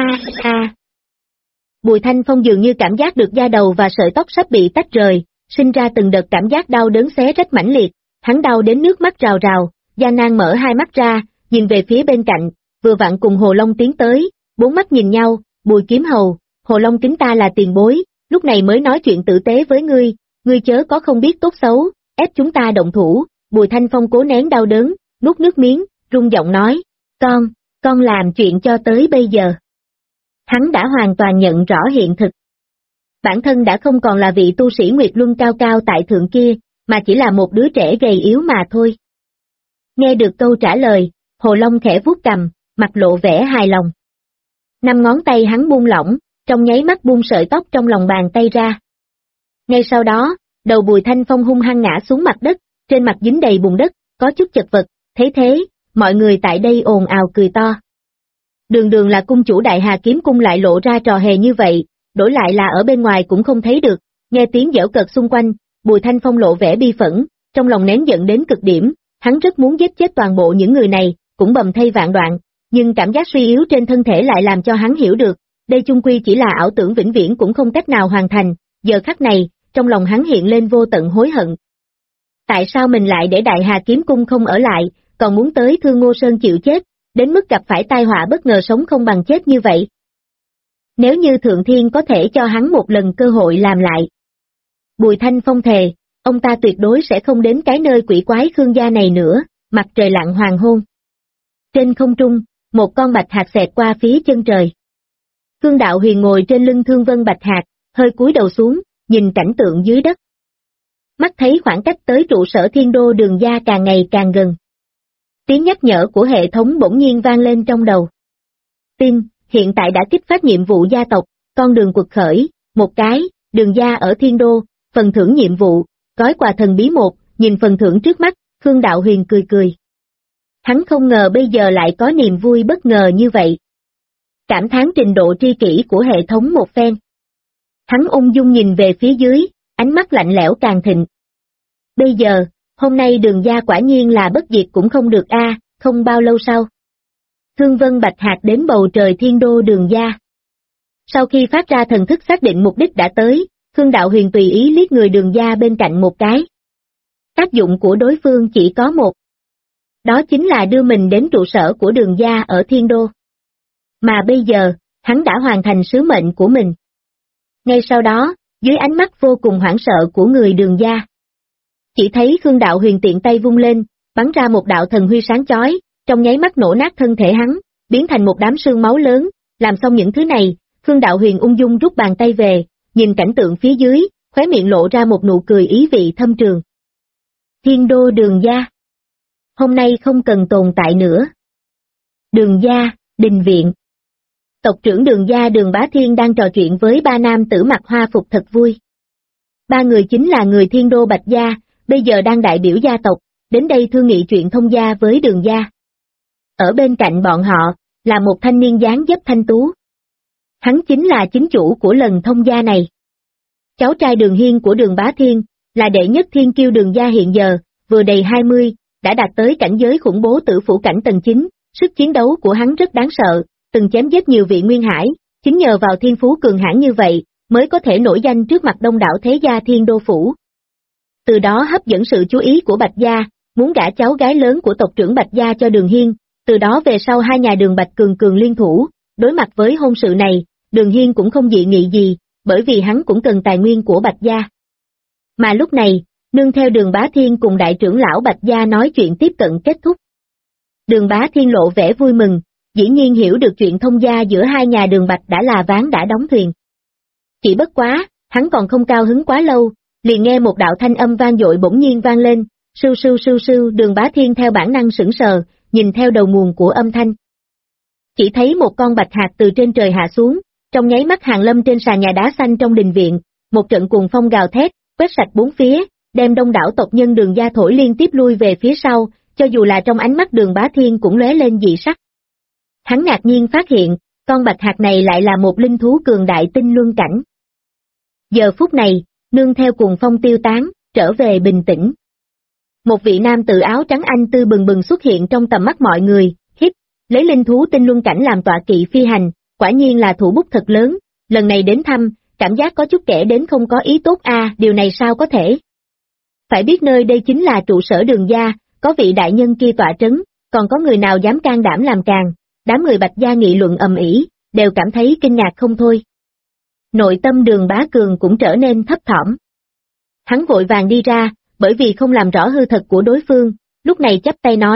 Bùi Thanh Phong dường như cảm giác được da đầu và sợi tóc sắp bị tách rời, sinh ra từng đợt cảm giác đau đớn xé rách mãnh liệt, hắn đau đến nước mắt rào rào, gian nan mở hai mắt ra, nhìn về phía bên cạnh, vừa vặn cùng Hồ Long tiến tới, 4 mắt nhìn nhau, Bùi Kiếm Hầu, Hồ Long kính ta là tiền bối, lúc này mới nói chuyện tử tế với ngươi chớ có không biết tốt xấu, ép chúng ta động thủ, Bùi Thanh Phong cố nén đau đớn, nuốt nước miếng, run giọng nói, con làm chuyện cho tới bây giờ. Hắn đã hoàn toàn nhận rõ hiện thực. Bản thân đã không còn là vị tu sĩ Nguyệt Luân cao cao tại thượng kia, mà chỉ là một đứa trẻ gầy yếu mà thôi. Nghe được câu trả lời, Hồ Long khẽ vuốt cằm, mặt lộ vẻ hài lòng. 5 ngón tay hắn buông lỏng, trong nháy mắt buông sợi tóc trong lòng bàn tay ra. Ngay sau đó, đầu Bùi Thanh Phong hung hăng ngã xuống mặt đất, trên mặt dính đầy bùn đất, có chút chật vật, thấy thế, mọi người tại đây ồn ào cười to. Đường đường là cung chủ Đại Hà Kiếm Cung lại lộ ra trò hề như vậy, đổi lại là ở bên ngoài cũng không thấy được, nghe tiếng giễu cợt xung quanh, Bùi Thanh Phong lộ vẻ bi phẫn, trong lòng nén giận đến cực điểm, hắn rất muốn giết chết toàn bộ những người này, cũng bầm thây vạn đoạn, nhưng cảm giác suy yếu trên thân thể lại làm cho hắn hiểu được, đây chung quy chỉ là ảo tưởng vĩnh viễn cũng không cách nào hoàn thành, giờ khắc này, trong lòng hắn hiện lên vô tận hối hận. Tại sao mình lại để Đại Hà Kiếm Cung không ở lại, còn muốn tới Thương Ngô Sơn chịu chết, đến mức gặp phải tai họa bất ngờ sống không bằng chết như vậy? Nếu như Thượng Thiên có thể cho hắn một lần cơ hội làm lại. Bùi Thanh Phong thề, ông ta tuyệt đối sẽ không đến cái nơi quỷ quái Khương gia này nữa, mặt trời lặn hoàng hôn. Trên không trung, một con bạch hạc xẹt qua phía chân trời. Khương Đạo Huyền ngồi trên lưng Thương Vân Bạch Hạc, hơi cúi đầu xuống, nhìn cảnh tượng dưới đất. Mắt thấy khoảng cách tới trụ sở Thiên Đô Đường gia càng ngày càng gần. Tiếng nhắc nhở của hệ thống bỗng nhiên vang lên trong đầu. Tin, hiện tại đã kích phát nhiệm vụ gia tộc, con đường quật khởi, một cái, Đường gia ở Thiên Đô, phần thưởng nhiệm vụ, gói quà thần bí một, nhìn phần thưởng trước mắt, Khương Đạo Huyền cười cười. Hắn không ngờ bây giờ lại có niềm vui bất ngờ như vậy. Cảm thán trình độ tri kỷ của hệ thống một phen. Hắn ung dung nhìn về phía dưới, ánh mắt lạnh lẽo càng thịnh. Bây giờ, hôm nay Đường gia quả nhiên là bất diệt cũng không được a, không bao lâu sau. Thương Vân Bạch Hạc đến bầu trời Thiên Đô Đường gia. Sau khi phát ra thần thức xác định mục đích đã tới, Khương Đạo Huyền tùy ý liếc người Đường gia bên cạnh một cái. Tác dụng của đối phương chỉ có một. Đó chính là đưa mình đến trụ sở của Đường gia ở Thiên Đô. Mà bây giờ, hắn đã hoàn thành sứ mệnh của mình. Ngay sau đó, dưới ánh mắt vô cùng hoảng sợ của người Đường gia, chỉ thấy Khương Đạo Huyền tiện tay vung lên, bắn ra một đạo thần huy sáng chói, trong nháy mắt nổ nát thân thể hắn, biến thành một đám sương máu lớn, làm xong những thứ này, Khương Đạo Huyền ung dung rút bàn tay về, nhìn cảnh tượng phía dưới, khóe miệng lộ ra một nụ cười ý vị thâm trường. Thiên Đô Đường gia. Hôm nay không cần tồn tại nữa. Đường gia, đình viện. Tộc trưởng Đường gia Đường Bá Thiên đang trò chuyện với ba nam tử mặc hoa phục thật vui. Ba người chính là người Thiên Đô Bạch gia, bây giờ đang đại biểu gia tộc, đến đây thương nghị chuyện thông gia với Đường gia. Ở bên cạnh bọn họ, là một thanh niên dáng dấp thanh tú. Hắn chính là chính chủ của lần thông gia này. Cháu trai Đường Hiên của Đường Bá Thiên, là đệ nhất thiên kiêu Đường gia hiện giờ, vừa đầy 20, đã đạt tới cảnh giới khủng bố tử phủ cảnh tầng 9, sức chiến đấu của hắn rất đáng sợ, từng chém giết nhiều vị nguyên hải, chính nhờ vào thiên phú cường hãn như vậy, mới có thể nổi danh trước mặt đông đảo thế gia Thiên Đô phủ. Từ đó hấp dẫn sự chú ý của Bạch gia, muốn gả cháu gái lớn của tộc trưởng Bạch gia cho Đường Hiên, từ đó về sau hai nhà Đường Bạch cường liên thủ, đối mặt với hôn sự này, Đường Hiên cũng không dị nghị gì, bởi vì hắn cũng cần tài nguyên của Bạch gia. Mà lúc này, nương theo Đường Bá Thiên cùng đại trưởng lão Bạch gia nói chuyện tiếp cận kết thúc. Đường Bá Thiên lộ vẻ vui mừng, dĩ nhiên hiểu được chuyện thông gia giữa hai nhà Đường Bạch đã là ván đã đóng thuyền. Chỉ bất quá, hắn còn không cao hứng quá lâu, liền nghe một đạo thanh âm vang dội bỗng nhiên vang lên, sưu sưu sưu sưu. Đường Bá Thiên theo bản năng sững sờ, nhìn theo đầu nguồn của âm thanh. Chỉ thấy một con bạch hạc từ trên trời hạ xuống, trong nháy mắt hàng lâm trên sàn nhà đá xanh trong đình viện, một trận cuồng phong gào thét, quét sạch bốn phía, đem đông đảo tộc nhân Đường gia thổi liên tiếp lui về phía sau, cho dù là trong ánh mắt Đường Bá Thiên cũng lóe lên dị sắc. Hắn ngạc nhiên phát hiện, con bạch hạc này lại là một linh thú cường đại tinh luân cảnh. Giờ phút này, nương theo cuồng phong tiêu tán, trở về bình tĩnh. Một vị nam tử áo trắng anh tư bừng bừng xuất hiện trong tầm mắt mọi người, hít, lấy linh thú tinh luân cảnh làm tọa kỵ phi hành, quả nhiên là thủ bút thật lớn, lần này đến thăm, cảm giác có chút kẻ đến không có ý tốt điều này sao có thể? Phải biết nơi đây chính là trụ sở Đường gia, có vị đại nhân kia tọa trấn, còn có người nào dám can đảm làm càng, đám người Bạch gia nghị luận ầm ĩ, đều cảm thấy kinh ngạc không thôi. Nội tâm Đường Bá Cường cũng trở nên thấp thỏm. Hắn vội vàng đi ra, bởi vì không làm rõ hư thật của đối phương, lúc này chắp tay nói,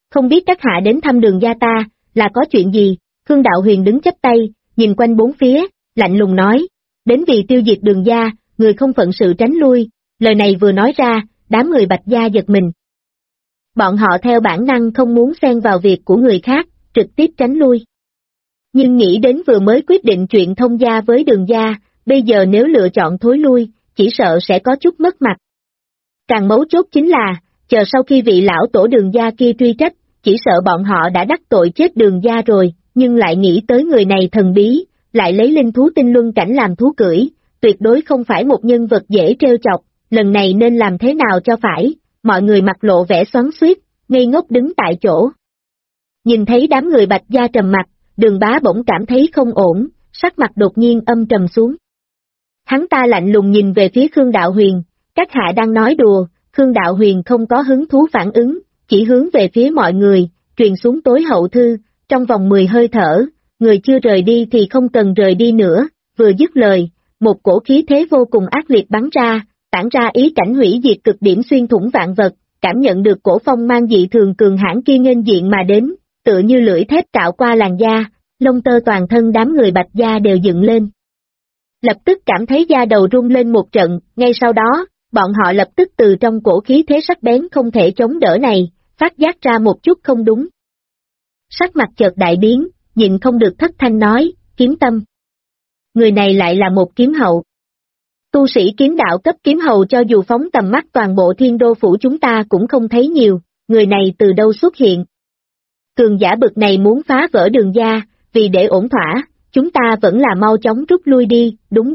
không biết các hạ đến thăm Đường gia ta, là có chuyện gì? Khương Đạo Huyền đứng chắp tay, nhìn quanh bốn phía, lạnh lùng nói, đến vì tiêu diệt Đường gia, người không phận sự tránh lui, lời này vừa nói ra, đám người Bạch gia giật mình. Bọn họ theo bản năng không muốn xen vào việc của người khác, trực tiếp tránh lui. Nhưng nghĩ đến vừa mới quyết định chuyện thông gia với Đường gia, bây giờ nếu lựa chọn thối lui, chỉ sợ sẽ có chút mất mặt. Càng mấu chốt chính là, chờ sau khi vị lão tổ Đường gia kia truy trách, chỉ sợ bọn họ đã đắc tội chết Đường gia rồi, nhưng lại nghĩ tới người này thần bí, lại lấy linh thú tinh luân cảnh làm thú cưỡi, tuyệt đối không phải một nhân vật dễ trêu chọc, lần này nên làm thế nào cho phải, mọi người mặt lộ vẻ xoắn xuýt, ngây ngốc đứng tại chỗ. Nhìn thấy đám người Bạch gia trầm mặt, Đường Bá bỗng cảm thấy không ổn, sắc mặt đột nhiên âm trầm xuống. Hắn ta lạnh lùng nhìn về phía Khương Đạo Huyền, các hạ đang nói đùa, Khương Đạo Huyền không có hứng thú phản ứng, chỉ hướng về phía mọi người, truyền xuống tối hậu thư, trong vòng 10 hơi thở, người chưa rời đi thì không cần rời đi nữa, vừa dứt lời, một cổ khí thế vô cùng ác liệt bắn ra, tản ra ý cảnh hủy diệt cực điểm xuyên thủng vạn vật, cảm nhận được cổ phong mang dị thường cường hãn kia nghênh diện mà đến, tựa như lưỡi thép cạo qua làn da, lông tơ toàn thân đám người Bạch gia đều dựng lên. Lập tức cảm thấy da đầu rung lên một trận, ngay sau đó, bọn họ lập tức từ trong cổ khí thế sắc bén không thể chống đỡ này, phát giác ra một chút không đúng. Sắc mặt chợt đại biến, nhịn không được thất thanh nói, kiếm tâm. Người này lại là một kiếm hậu. Tu sĩ kiếm đạo cấp kiếm hầu cho dù phóng tầm mắt toàn bộ Thiên Đô phủ chúng ta cũng không thấy nhiều, người này từ đâu xuất hiện. Cường giả bực này muốn phá vỡ Đường gia, vì để ổn thỏa, chúng ta vẫn là mau chóng rút lui đi, đúng.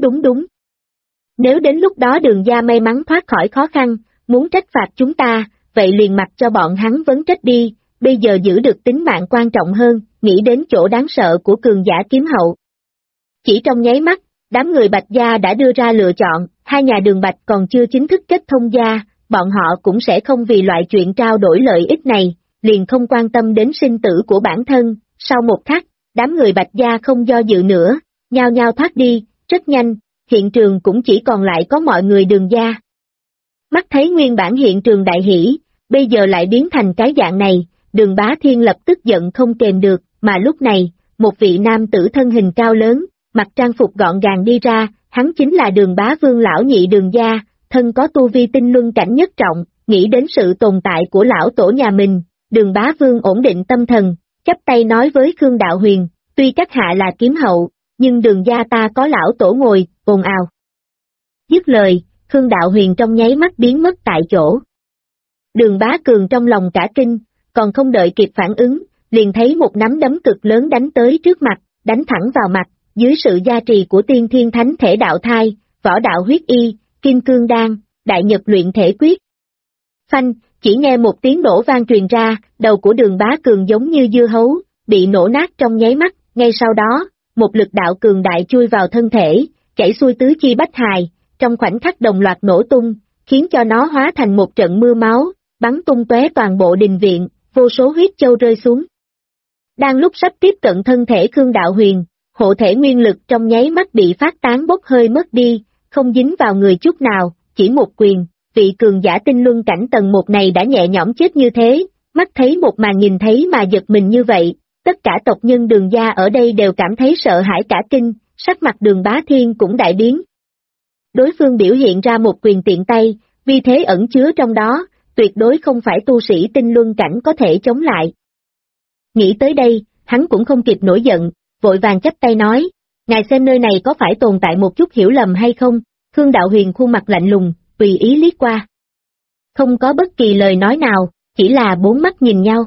Nếu đến lúc đó Đường gia may mắn thoát khỏi khó khăn, muốn trách phạt chúng ta, vậy liền mặc cho bọn hắn vấn trách đi, bây giờ giữ được tính mạng quan trọng hơn, nghĩ đến chỗ đáng sợ của cường giả kiếm hậu. Chỉ trong nháy mắt, đám người Bạch gia đã đưa ra lựa chọn, hai nhà Đường Bạch còn chưa chính thức kết thông gia, bọn họ cũng sẽ không vì loại chuyện trao đổi lợi ích này, liền không quan tâm đến sinh tử của bản thân, sau một khắc, đám người Bạch gia không do dự nữa, nhao nhao thoát đi, rất nhanh, hiện trường cũng chỉ còn lại có mọi người Đường gia. Mắt thấy nguyên bản hiện trường đại hỷ, bây giờ lại biến thành cái dạng này, Đường Bá Thiên lập tức giận không kềm được, mà lúc này, một vị nam tử thân hình cao lớn, mặc trang phục gọn gàng đi ra, hắn chính là Đường Bá Vương lão nhị Đường gia, thân có tu vi tinh luân cảnh nhất trọng, nghĩ đến sự tồn tại của lão tổ nhà mình, Đường Bá Vương ổn định tâm thần, chắp tay nói với Khương Đạo Huyền, tuy các hạ là kiếm hậu, nhưng Đường gia ta có lão tổ ngồi, ồn ào. Dứt lời, Khương Đạo Huyền trong nháy mắt biến mất tại chỗ. Đường Bá Cường trong lòng cả kinh, còn không đợi kịp phản ứng, liền thấy một nắm đấm cực lớn đánh tới trước mặt, đánh thẳng vào mặt, dưới sự gia trì của tiên thiên thánh thể đạo thai, võ đạo huyết y, kim cương đan, đại nhật luyện thể quyết. Phanh, chỉ nghe một tiếng nổ vang truyền ra, đầu của Đường Bá Cường giống như dưa hấu, bị nổ nát trong nháy mắt, ngay sau đó, một lực đạo cường đại chui vào thân thể, chảy xuôi tứ chi bách hài, trong khoảnh khắc đồng loạt nổ tung, khiến cho nó hóa thành một trận mưa máu, bắn tung tóe toàn bộ đình viện, vô số huyết châu rơi xuống. Đang lúc sắp tiếp cận thân thể Khương Đạo Huyền, hộ thể nguyên lực trong nháy mắt bị phát tán bốc hơi mất đi, không dính vào người chút nào, chỉ một quyền, vị cường giả tinh luân cảnh tầng 1 này đã nhẹ nhõm chết như thế, mắt thấy một màn nhìn thấy mà giật mình như vậy, tất cả tộc nhân Đường gia ở đây đều cảm thấy sợ hãi cả kinh, sắc mặt Đường Bá Thiên cũng đại biến. Đối phương biểu hiện ra một quyền tiện tay, vì thế ẩn chứa trong đó, tuyệt đối không phải tu sĩ tinh luân cảnh có thể chống lại. Nghĩ tới đây, hắn cũng không kịp nổi giận, vội vàng chắp tay nói, ngài xem nơi này có phải tồn tại một chút hiểu lầm hay không? Khương Đạo Huyền khuôn mặt lạnh lùng, tùy ý liếc qua. Không có bất kỳ lời nói nào, chỉ là bốn mắt nhìn nhau.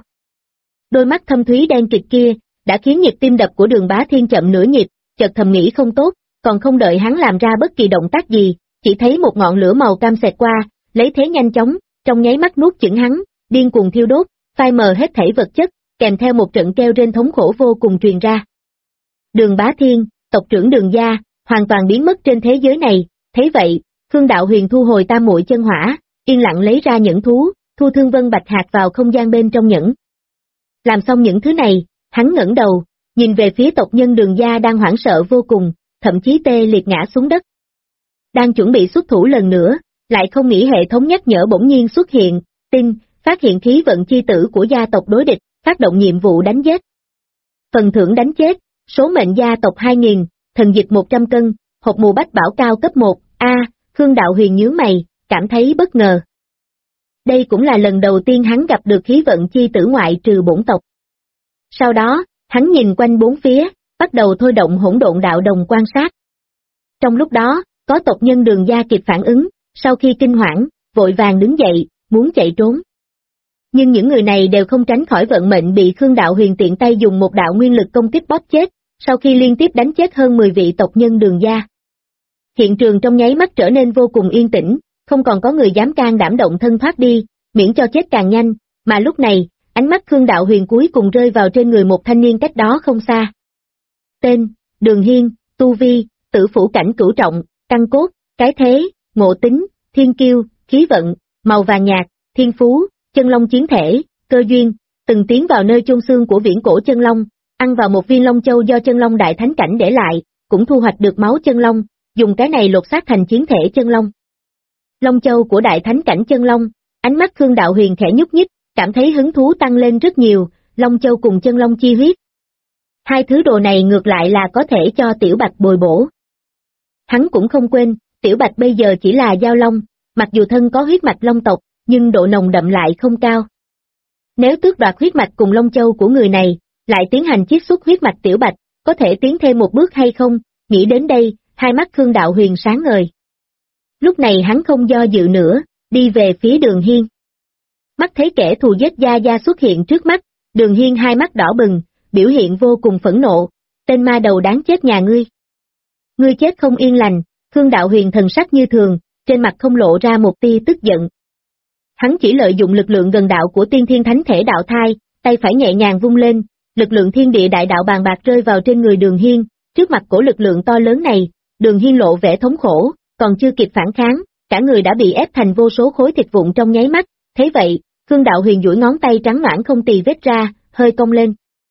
Đôi mắt thâm thúy đen kịt kia, đã khiến nhịp tim đập của Đường Bá Thiên chậm nửa nhịp, chợt thầm nghĩ không tốt, còn không đợi hắn làm ra bất kỳ động tác gì, chỉ thấy một ngọn lửa màu cam xẹt qua, lấy thế nhanh chóng, trong nháy mắt nuốt chửng hắn, điên cuồng thiêu đốt, phai mờ hết thảy vật chất, kèm theo một trận kêu rên thống khổ vô cùng truyền ra. Đường Bá Thiên, tộc trưởng Đường gia, hoàn toàn biến mất trên thế giới này, thấy vậy, Khương Đạo Huyền thu hồi tam muội chân hỏa, yên lặng lấy ra nhẫn thú, thu thương vân bạch hạt vào không gian bên trong nhẫn. Làm xong những thứ này, hắn ngẩng đầu, nhìn về phía tộc nhân Đường gia đang hoảng sợ vô cùng, thậm chí tê liệt ngã xuống đất. Đang chuẩn bị xuất thủ lần nữa, lại không nghĩ hệ thống nhắc nhở bỗng nhiên xuất hiện, tinh, phát hiện khí vận chi tử của gia tộc đối địch, phát động nhiệm vụ đánh giết. Phần thưởng đánh chết, số mệnh gia tộc 2000, thần dịch 100 cân, hộp mù bách bảo cao cấp 1, Khương Đạo Huyền nhướng mày, cảm thấy bất ngờ. Đây cũng là lần đầu tiên hắn gặp được khí vận chi tử ngoại trừ bổn tộc. Sau đó, hắn nhìn quanh bốn phía, bắt đầu thôi động hỗn độn đạo đồng quan sát. Trong lúc đó, có tộc nhân Đường gia kịp phản ứng, sau khi kinh hoảng, vội vàng đứng dậy, muốn chạy trốn. Nhưng những người này đều không tránh khỏi vận mệnh bị Khương Đạo Huyền tiện tay dùng một đạo nguyên lực công kích bóp chết, sau khi liên tiếp đánh chết hơn 10 vị tộc nhân Đường gia. Hiện trường trong nháy mắt trở nên vô cùng yên tĩnh, không còn có người dám can đảm động thân thoát đi, miễn cho chết càng nhanh, mà lúc này, ánh mắt Khương Đạo Huyền cuối cùng rơi vào trên người một thanh niên cách đó không xa. Tên, Đường Hiên, tu vi, tử phủ cảnh cửu trọng, căn cốt, cái thế, ngộ tính, thiên kiêu, khí vận, màu vàng nhạt, thiên phú, chân long chiến thể, cơ duyên, từng tiến vào nơi chôn xương của viễn cổ chân long, ăn vào một viên long châu do chân long đại thánh cảnh để lại, cũng thu hoạch được máu chân long, dùng cái này lột xác thành chiến thể chân long. Long châu của đại thánh cảnh chân long, ánh mắt Khương Đạo Huyền khẽ nhúc nhích, cảm thấy hứng thú tăng lên rất nhiều, long châu cùng chân long chi huyết. Hai thứ đồ này ngược lại là có thể cho Tiểu Bạch bồi bổ. Hắn cũng không quên, Tiểu Bạch bây giờ chỉ là giao long, mặc dù thân có huyết mạch long tộc, nhưng độ nồng đậm lại không cao. Nếu tước đoạt huyết mạch cùng long châu của người này, lại tiến hành chiết xuất huyết mạch Tiểu Bạch, có thể tiến thêm một bước hay không? Nghĩ đến đây, hai mắt Khương Đạo Huyền sáng ngời. Lúc này hắn không do dự nữa, đi về phía Đường Hiên. Mắt thấy kẻ thù giết Gia Gia xuất hiện trước mắt, Đường Hiên hai mắt đỏ bừng, biểu hiện vô cùng phẫn nộ, tên ma đầu đáng chết nhà ngươi. Ngươi chết không yên lành, Khương Đạo Huyền thần sắc như thường, trên mặt không lộ ra một tia tức giận. Hắn chỉ lợi dụng lực lượng gần đạo của tiên thiên thánh thể đạo thai, tay phải nhẹ nhàng vung lên, lực lượng thiên địa đại đạo bàn bạc rơi vào trên người Đường Hiên, trước mặt của lực lượng to lớn này, Đường Hiên lộ vẻ thống khổ, còn chưa kịp phản kháng, cả người đã bị ép thành vô số khối thịt vụn trong nháy mắt, thế vậy, Khương Đạo Huyền duỗi ngón tay trắng nõn không tì vết ra, hơi cong lên.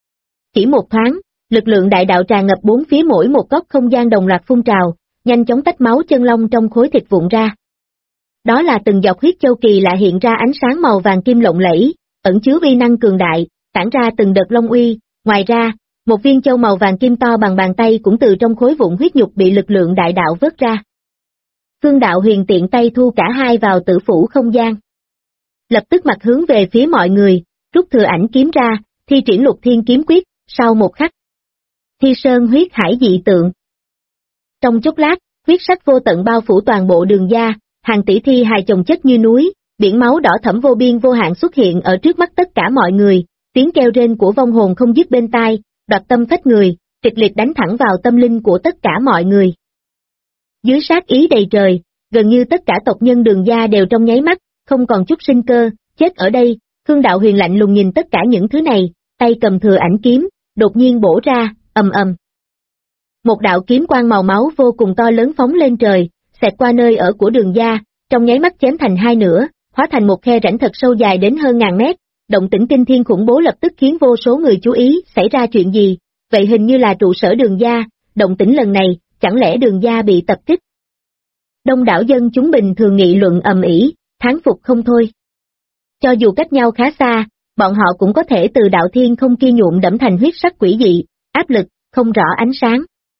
Chỉ một thoáng, lực lượng đại đạo tràn ngập bốn phía mỗi một góc không gian đồng loạt phun trào, nhanh chóng tách máu chân long trong khối thịt vụn ra. Đó là từng giọt huyết châu kỳ lạ hiện ra ánh sáng màu vàng kim lộng lẫy, ẩn chứa uy năng cường đại, tản ra từng đợt long uy, ngoài ra, một viên châu màu vàng kim to bằng bàn tay cũng từ trong khối vụn huyết nhục bị lực lượng đại đạo vớt ra. Khương Đạo Huyền tiện tay thu cả hai vào tử phủ không gian. Lập tức mặt hướng về phía mọi người, rút thừa ảnh kiếm ra, thi triển Lục Thiên kiếm quyết, sau một khắc. Thi sơn huyết hải dị tượng. Trong chốc lát, huyết sắc vô tận bao phủ toàn bộ Đường gia, hàng tỷ thi hài chồng chất như núi, biển máu đỏ thẫm vô biên vô hạn xuất hiện ở trước mắt tất cả mọi người, tiếng kêu rên của vong hồn không dứt bên tai, đoạt tâm phách người, kịch liệt đánh thẳng vào tâm linh của tất cả mọi người. Dưới sát ý đầy trời, gần như tất cả tộc nhân Đường gia đều trong nháy mắt, không còn chút sinh cơ, chết ở đây. Khương Đạo Huyền lạnh lùng nhìn tất cả những thứ này, tay cầm thừa ảnh kiếm, đột nhiên bổ ra, ầm ầm. Một đạo kiếm quang màu máu vô cùng to lớn phóng lên trời, xẹt qua nơi ở của Đường gia, trong nháy mắt chém thành hai nửa, hóa thành một khe rãnh thật sâu dài đến hơn ngàn mét. Động tĩnh kinh thiên khủng bố lập tức khiến vô số người chú ý, xảy ra chuyện gì? Vậy hình như là trụ sở Đường gia, động tĩnh lần này, chẳng lẽ Đường gia bị tập kích? Đông đảo dân chúng bình thường nghị luận ầm ĩ, thán phục không thôi. Cho dù cách nhau khá xa, bọn họ cũng có thể từ đạo thiên không kia nhuộm đẫm thành huyết sắc quỷ dị, áp lực, không rõ ánh sáng.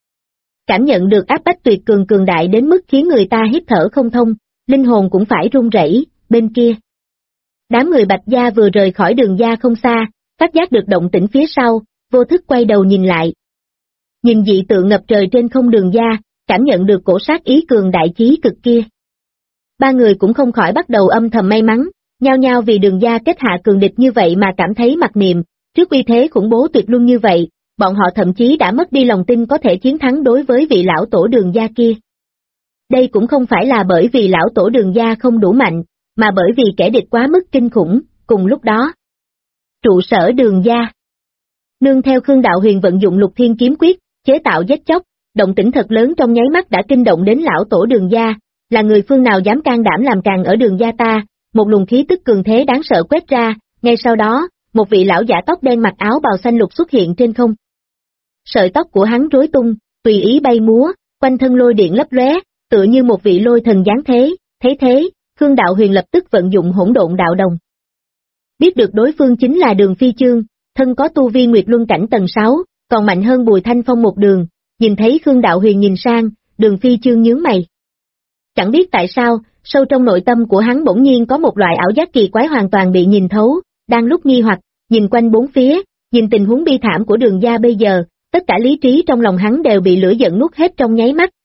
Cảm nhận được áp bách tuyệt cường đại đến mức khiến người ta hít thở không thông, linh hồn cũng phải run rẩy. Bên kia. Đám người Bạch gia vừa rời khỏi Đường gia không xa, phát giác được động tĩnh phía sau, vô thức quay đầu nhìn lại. Nhìn dị tượng ngập trời trên không Đường gia, cảm nhận được cổ sát ý cường đại chí cực kia. Ba người cũng không khỏi bắt đầu âm thầm may mắn, nhao nhao vì Đường gia kết hạ cường địch như vậy mà cảm thấy mặc niệm, trước uy thế khủng bố tuyệt luân như vậy, bọn họ thậm chí đã mất đi lòng tin có thể chiến thắng đối với vị lão tổ Đường gia kia. Đây cũng không phải là bởi vì lão tổ Đường gia không đủ mạnh, mà bởi vì kẻ địch quá mức kinh khủng. Cùng lúc đó, trụ sở Đường gia. Nương theo Khương Đạo Huyền vận dụng Lục Thiên kiếm quyết, chế tạo giết chóc, động tĩnh thật lớn trong nháy mắt đã kinh động đến lão tổ Đường gia, là người phương nào dám can đảm làm càng ở Đường gia ta, một luồng khí tức cường thế đáng sợ quét ra, ngay sau đó, một vị lão giả tóc đen mặc áo bào xanh lục xuất hiện trên không. Sợi tóc của hắn rối tung, tùy ý bay múa, quanh thân lôi điện lấp lóe, tựa như một vị lôi thần giáng thế, thấy thế, Khương Đạo Huyền lập tức vận dụng hỗn độn đạo đồng. Biết được đối phương chính là Đường Phi Chương, thân có tu vi Nguyệt Luân cảnh tầng 6, còn mạnh hơn Bùi Thanh Phong một đường, nhìn thấy Khương Đạo Huyền nhìn sang, Đường Phi Chương nhướng mày. Chẳng biết tại sao, sâu trong nội tâm của hắn bỗng nhiên có một loại ảo giác kỳ quái hoàn toàn bị nhìn thấu, đang lúc nghi hoặc, nhìn quanh bốn phía, nhìn tình huống bi thảm của Đường gia bây giờ, tất cả lý trí trong lòng hắn đều bị lửa giận nuốt hết trong nháy mắt.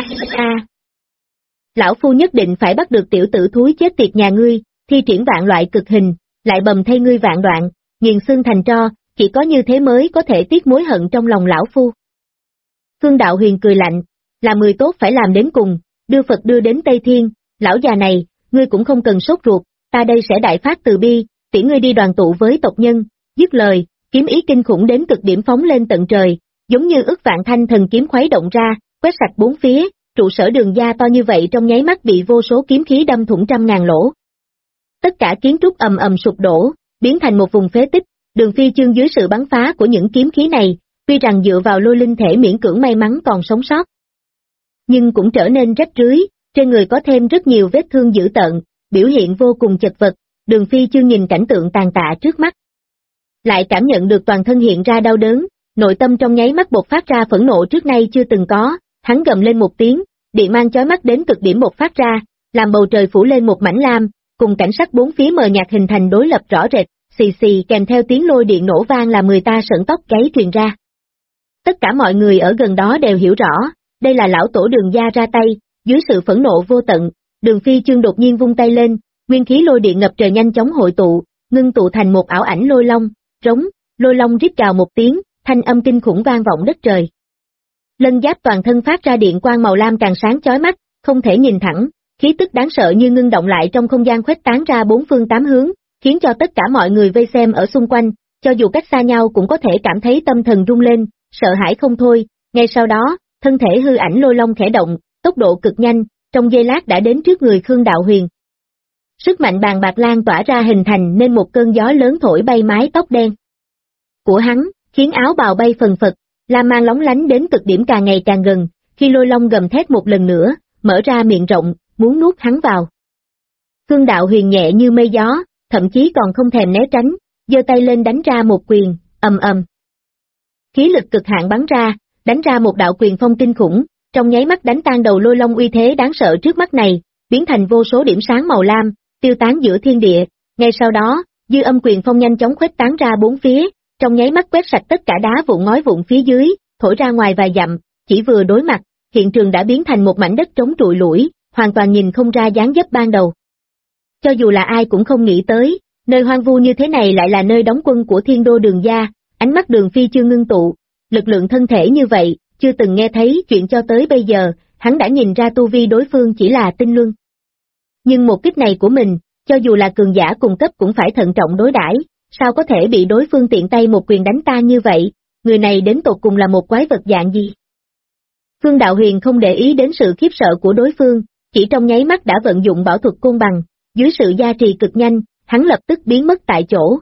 Lão phu nhất định phải bắt được tiểu tử thúi chết tiệt nhà ngươi, thi triển vạn loại cực hình, lại bầm thay ngươi vạn đoạn, nghiền xương thành tro, chỉ có như thế mới có thể tiết mối hận trong lòng lão phu. Khương Đạo Huyền cười lạnh, là người tốt phải làm đến cùng, đưa Phật đưa đến Tây Thiên, lão già này, ngươi cũng không cần sốt ruột, ta đây sẽ đại phát từ bi, tiễn ngươi đi đoàn tụ với tộc nhân. Dứt lời, kiếm ý kinh khủng đến cực điểm phóng lên tận trời, giống như ức vạn thanh thần kiếm khuấy động ra, quét sạch bốn phía, trụ sở Đường gia to như vậy trong nháy mắt bị vô số kiếm khí đâm thủng trăm ngàn lỗ. Tất cả kiến trúc ầm ầm sụp đổ, biến thành một vùng phế tích. Đường Phi Chương dưới sự bắn phá của những kiếm khí này, tuy rằng dựa vào lôi linh thể miễn cưỡng may mắn còn sống sót, nhưng cũng trở nên rách rưới, trên người có thêm rất nhiều vết thương dữ tợn, biểu hiện vô cùng chật vật. Đường Phi Chương nhìn cảnh tượng tàn tạ trước mắt, lại cảm nhận được toàn thân hiện ra đau đớn, nội tâm trong nháy mắt bộc phát ra phẫn nộ trước nay chưa từng có, hắn gầm lên một tiếng, điện mang chói mắt đến cực điểm bộc phát ra, làm bầu trời phủ lên một mảnh lam, cùng cảnh sắc bốn phía mờ nhạt hình thành đối lập rõ rệt, xì xì kèm theo tiếng lôi điện nổ vang làm người ta sởn tóc gáy truyền ra. Tất cả mọi người ở gần đó đều hiểu rõ, đây là lão tổ Đường gia ra tay, dưới sự phẫn nộ vô tận, Đường Phi Chương đột nhiên vung tay lên, nguyên khí lôi điện ngập trời nhanh chóng hội tụ, ngưng tụ thành một ảo ảnh lôi long, rống, lôi long rít gào một tiếng, thanh âm kinh khủng vang vọng đất trời. Lân giáp toàn thân phát ra điện quang màu lam càng sáng chói mắt, không thể nhìn thẳng, khí tức đáng sợ như ngưng động lại trong không gian khuếch tán ra bốn phương tám hướng, khiến cho tất cả mọi người vây xem ở xung quanh, cho dù cách xa nhau cũng có thể cảm thấy tâm thần rung lên, sợ hãi không thôi. Ngay sau đó, thân thể hư ảnh lôi long khẽ động, tốc độ cực nhanh, trong giây lát đã đến trước người Khương Đạo Huyền. Sức mạnh bàng bạc lan tỏa ra hình thành nên một cơn gió lớn thổi bay mái tóc đen của hắn, khiến áo bào bay phần phật, lam mang lóng lánh đến cực điểm càng ngày càng gần, khi lôi long gầm thét một lần nữa, mở ra miệng rộng, muốn nuốt hắn vào. Khương Đạo Huyền nhẹ như mây gió, thậm chí còn không thèm né tránh, giơ tay lên đánh ra một quyền, ầm ầm. Khí lực cực hạn bắn ra, đánh ra một đạo quyền phong kinh khủng, trong nháy mắt đánh tan đầu lôi long uy thế đáng sợ trước mắt này, biến thành vô số điểm sáng màu lam, tiêu tán giữa thiên địa. Ngay sau đó, dư âm quyền phong nhanh chóng khuếch tán ra bốn phía, trong nháy mắt quét sạch tất cả đá vụn ngói vụn phía dưới, thổi ra ngoài vài dặm, chỉ vừa đối mặt, hiện trường đã biến thành một mảnh đất trống trụi lủi, hoàn toàn nhìn không ra dáng dấp ban đầu. Cho dù là ai cũng không nghĩ tới, nơi hoang vu như thế này lại là nơi đóng quân của Thiên Đô Đường gia. Ánh mắt Đường Phi Chương ngưng tụ, lực lượng thân thể như vậy, chưa từng nghe thấy chuyện cho tới bây giờ, hắn đã nhìn ra tu vi đối phương chỉ là tinh luân. Nhưng một kích này của mình, cho dù là cường giả cùng cấp cũng phải thận trọng đối đãi, sao có thể bị đối phương tiện tay một quyền đánh tan như vậy, người này đến tột cùng là một quái vật dạng gì? Khương Đạo Huyền không để ý đến sự khiếp sợ của đối phương, chỉ trong nháy mắt đã vận dụng bảo thuật côn bằng, dưới sự gia trì cực nhanh, hắn lập tức biến mất tại chỗ.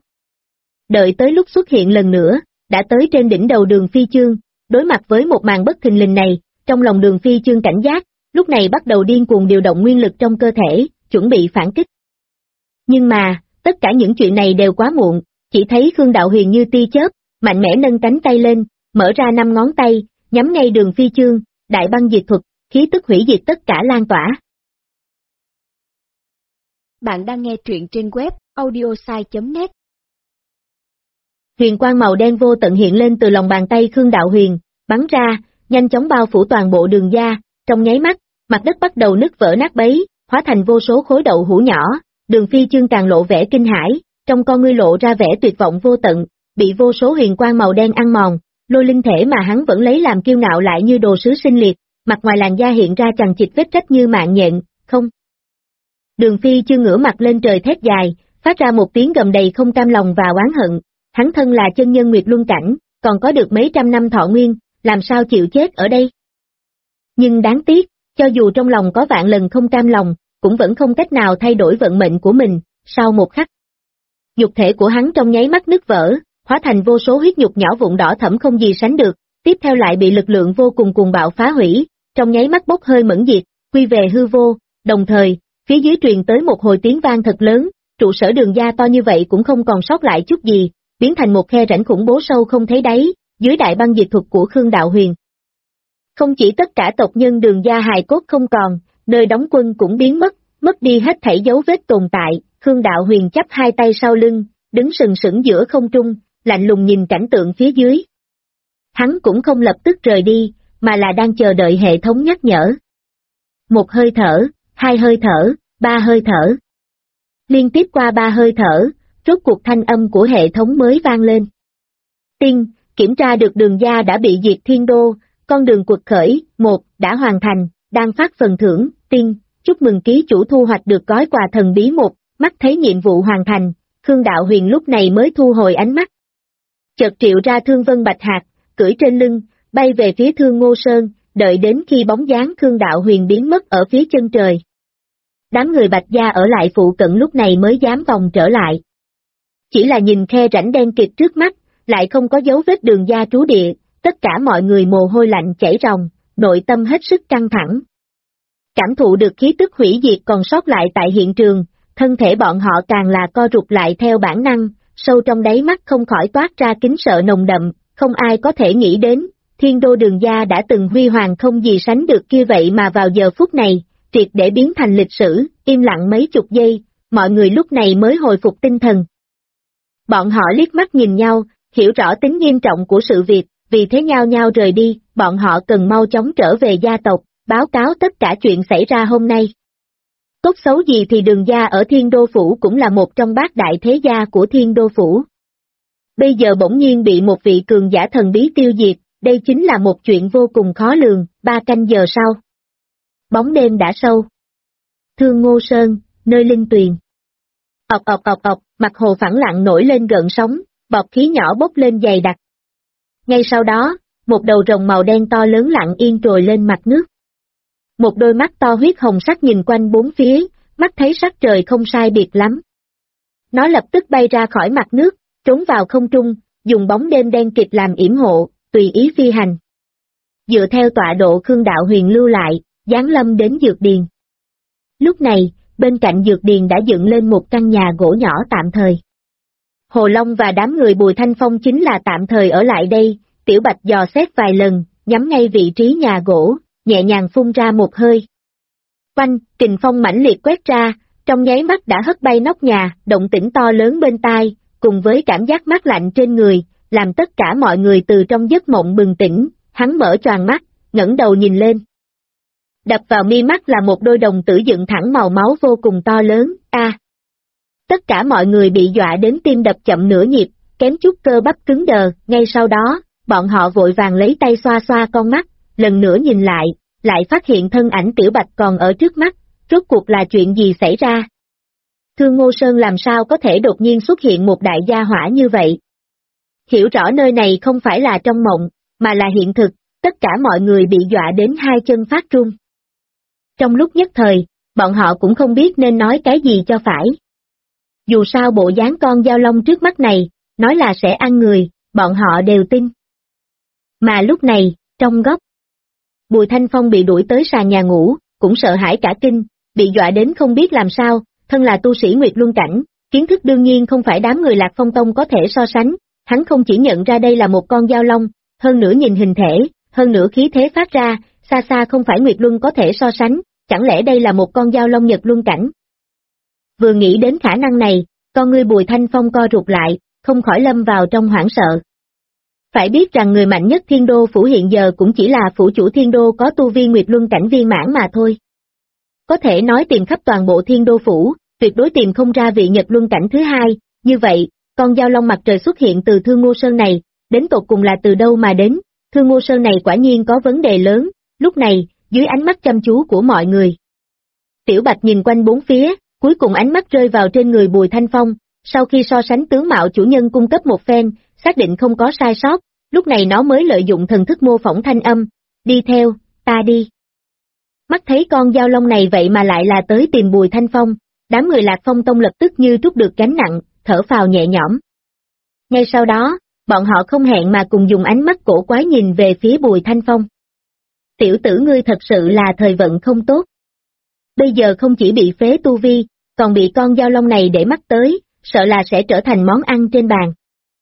Đợi tới lúc xuất hiện lần nữa, đã tới trên đỉnh đầu Đường Phi Chương, đối mặt với một màn bất thình lình này, trong lòng Đường Phi Chương cảnh giác, lúc này bắt đầu điên cuồng điều động nguyên lực trong cơ thể, chuẩn bị phản kích. Nhưng mà, tất cả những chuyện này đều quá muộn, chỉ thấy Khương Đạo Huyền như tia chớp, mạnh mẽ nâng cánh tay lên, mở ra 5 ngón tay, nhắm ngay Đường Phi Chương, đại băng diệt thuật, khí tức hủy diệt tất cả lan tỏa. Bạn đang nghe truyện trên web audiosai.net. Huyền quang màu đen vô tận hiện lên từ lòng bàn tay Khương Đạo Huyền, bắn ra, nhanh chóng bao phủ toàn bộ Đường gia, trong nháy mắt, mặt đất bắt đầu nứt vỡ nát bấy, hóa thành vô số khối đậu hũ nhỏ. Đường Phi Chương càng lộ vẻ kinh hãi, trong con ngươi lộ ra vẻ tuyệt vọng vô tận, bị vô số huyền quang màu đen ăn mòn, lôi linh thể mà hắn vẫn lấy làm kiêu ngạo lại như đồ sứ sinh liệt, mặt ngoài làn da hiện ra chằng chịt vết rách như mạng nhện, không. Đường Phi Chương ngửa mặt lên trời thét dài, phát ra một tiếng gầm đầy không cam lòng và oán hận, hắn thân là chân nhân Nguyệt Luân cảnh, còn có được mấy trăm năm thọ nguyên, làm sao chịu chết ở đây. Nhưng đáng tiếc, cho dù trong lòng có vạn lần không cam lòng, cũng vẫn không cách nào thay đổi vận mệnh của mình. Sau một khắc, nhục thể của hắn trong nháy mắt nứt vỡ, hóa thành vô số huyết nhục nhỏ vụn đỏ thẫm không gì sánh được, tiếp theo lại bị lực lượng vô cùng cuồng bạo phá hủy, trong nháy mắt bốc hơi mẫn diệt, quy về hư vô, đồng thời, phía dưới truyền tới một hồi tiếng vang thật lớn, trụ sở Đường gia to như vậy cũng không còn sót lại chút gì, biến thành một khe rãnh khủng bố sâu không thấy đáy, dưới đại băng diệt thuật của Khương Đạo Huyền. Không chỉ tất cả tộc nhân Đường gia hài cốt không còn, nơi đóng quân cũng biến mất đi hết thảy dấu vết tồn tại, Khương Đạo Huyền chắp hai tay sau lưng, đứng sừng sững giữa không trung, lạnh lùng nhìn cảnh tượng phía dưới. Hắn cũng không lập tức rời đi, mà là đang chờ đợi hệ thống nhắc nhở. Một hơi thở, hai hơi thở, ba hơi thở. Liên tiếp qua ba hơi thở, rốt cuộc thanh âm của hệ thống mới vang lên. Tiên, kiểm tra được Đường gia đã bị diệt thiên đô, con đường quật khởi, 1, đã hoàn thành, đang phát phần thưởng, tiên, chúc mừng ký chủ thu hoạch được gói quà thần bí 1, mắt thấy nhiệm vụ hoàn thành, Khương Đạo Huyền lúc này mới thu hồi ánh mắt. Chợt triệu ra Thương Vân Bạch Hạc, cưỡi trên lưng, bay về phía Thương Ngô Sơn, đợi đến khi bóng dáng Khương Đạo Huyền biến mất ở phía chân trời. Đám người Bạch gia ở lại phụ cận lúc này mới dám vòng trở lại. Chỉ là nhìn khe rãnh đen kịt trước mắt, lại không có dấu vết Đường gia trú địa, tất cả mọi người mồ hôi lạnh chảy ròng, nội tâm hết sức căng thẳng. Cảm thụ được khí tức hủy diệt còn sót lại tại hiện trường, thân thể bọn họ càng là co rụt lại theo bản năng, sâu trong đáy mắt không khỏi toát ra kính sợ nồng đậm, không ai có thể nghĩ đến, thiên đô Đường gia đã từng huy hoàng không gì sánh được kia vậy mà vào giờ phút này, triệt để biến thành lịch sử, im lặng mấy chục giây, mọi người lúc này mới hồi phục tinh thần. Bọn họ liếc mắt nhìn nhau, hiểu rõ tính nghiêm trọng của sự việc, vì thế nhao nhao rời đi, bọn họ cần mau chóng trở về gia tộc, báo cáo tất cả chuyện xảy ra hôm nay. Tốt xấu gì thì Đường gia ở Thiên Đô Phủ cũng là một trong bát đại thế gia của Thiên Đô Phủ. Bây giờ bỗng nhiên bị một vị cường giả thần bí tiêu diệt, đây chính là một chuyện vô cùng khó lường, 3 canh giờ sau. Bóng đêm đã sâu. Thương Ngô Sơn, nơi linh tuyền. Ọc, mặt hồ phẳng lặng nổi lên gợn sóng, bọt khí nhỏ bốc lên dày đặc. Ngay sau đó, một đầu rồng màu đen to lớn lặng yên trồi lên mặt nước. Một đôi mắt to huyết hồng sắc nhìn quanh bốn phía, mắt thấy sắc trời không sai biệt lắm. Nó lập tức bay ra khỏi mặt nước, trốn vào không trung, dùng bóng đêm đen kịt làm yểm hộ, tùy ý phi hành. Dựa theo tọa độ Khương Đạo Huyền lưu lại, giáng lâm đến dược điền. Lúc này, bên cạnh dược điền đã dựng lên một căn nhà gỗ nhỏ tạm thời. Hồ Long và đám người Bùi Thanh Phong chính là tạm thời ở lại đây, Tiểu Bạch dò xét vài lần, nhắm ngay vị trí nhà gỗ, nhẹ nhàng phun ra một hơi. Quanh, kình phong mãnh liệt quét ra, trong nháy mắt đã hất bay nóc nhà, động tĩnh to lớn bên tai, cùng với cảm giác mát lạnh trên người, làm tất cả mọi người từ trong giấc mộng bừng tỉnh, hắn mở choàng mắt, ngẩng đầu nhìn lên. Đập vào mi mắt là một đôi đồng tử dựng thẳng màu máu vô cùng to lớn, Tất cả mọi người bị dọa đến tim đập chậm nửa nhịp, kém chút cơ bắp cứng đờ, ngay sau đó, bọn họ vội vàng lấy tay xoa xoa con mắt, lần nữa nhìn lại phát hiện thân ảnh Tiểu Bạch còn ở trước mắt, rốt cuộc là chuyện gì xảy ra? Thương Ngô Sơn làm sao có thể đột nhiên xuất hiện một đại gia hỏa như vậy? Hiểu rõ nơi này không phải là trong mộng, mà là hiện thực, tất cả mọi người bị dọa đến hai chân phát run. Trong lúc nhất thời, bọn họ cũng không biết nên nói cái gì cho phải. Dù sao bộ dáng con dao long trước mắt này, nói là sẽ ăn người, bọn họ đều tin. Mà lúc này, trong góc, Bùi Thanh Phong bị đuổi tới sàn nhà ngủ, cũng sợ hãi cả kinh, bị dọa đến không biết làm sao, thân là tu sĩ Nguyệt Luân Cảnh, kiến thức đương nhiên không phải đám người Lạc Phong Tông có thể so sánh, hắn không chỉ nhận ra đây là một con dao long, hơn nữa nhìn hình thể, hơn nữa khí thế phát ra, xa xa không phải Nguyệt Luân có thể so sánh, chẳng lẽ đây là một con dao long Nhật Luân Cảnh? Vừa nghĩ đến khả năng này, con ngươi Bùi Thanh Phong co rụt lại, không khỏi lâm vào trong hoảng sợ. Phải biết rằng người mạnh nhất Thiên Đô Phủ hiện giờ cũng chỉ là phủ chủ Thiên Đô có tu vi Nguyệt Luân Cảnh viên mãn mà thôi. Có thể nói tìm khắp toàn bộ Thiên Đô Phủ, tuyệt đối tìm không ra vị Nhật Luân Cảnh thứ hai, như vậy, con dao long mặt trời xuất hiện từ Thương Ngô Sơn này, đến tột cùng là từ đâu mà đến, Thương Ngô Sơn này quả nhiên có vấn đề lớn, lúc này, dưới ánh mắt chăm chú của mọi người. Tiểu Bạch nhìn quanh bốn phía, cuối cùng ánh mắt rơi vào trên người Bùi Thanh Phong, sau khi so sánh tướng mạo chủ nhân cung cấp một phen, xác định không có sai sót, lúc này nó mới lợi dụng thần thức mô phỏng thanh âm, đi theo, ta đi. Mắt thấy con dao long này vậy mà lại là tới tìm Bùi Thanh Phong, đám người Lạc Phong Tông lập tức như trút được gánh nặng, thở phào nhẹ nhõm. Ngay sau đó, bọn họ không hẹn mà cùng dùng ánh mắt cổ quái nhìn về phía Bùi Thanh Phong. Tiểu tử ngươi thật sự là thời vận không tốt. Bây giờ không chỉ bị phế tu vi, còn bị con dao long này để mắt tới, sợ là sẽ trở thành món ăn trên bàn.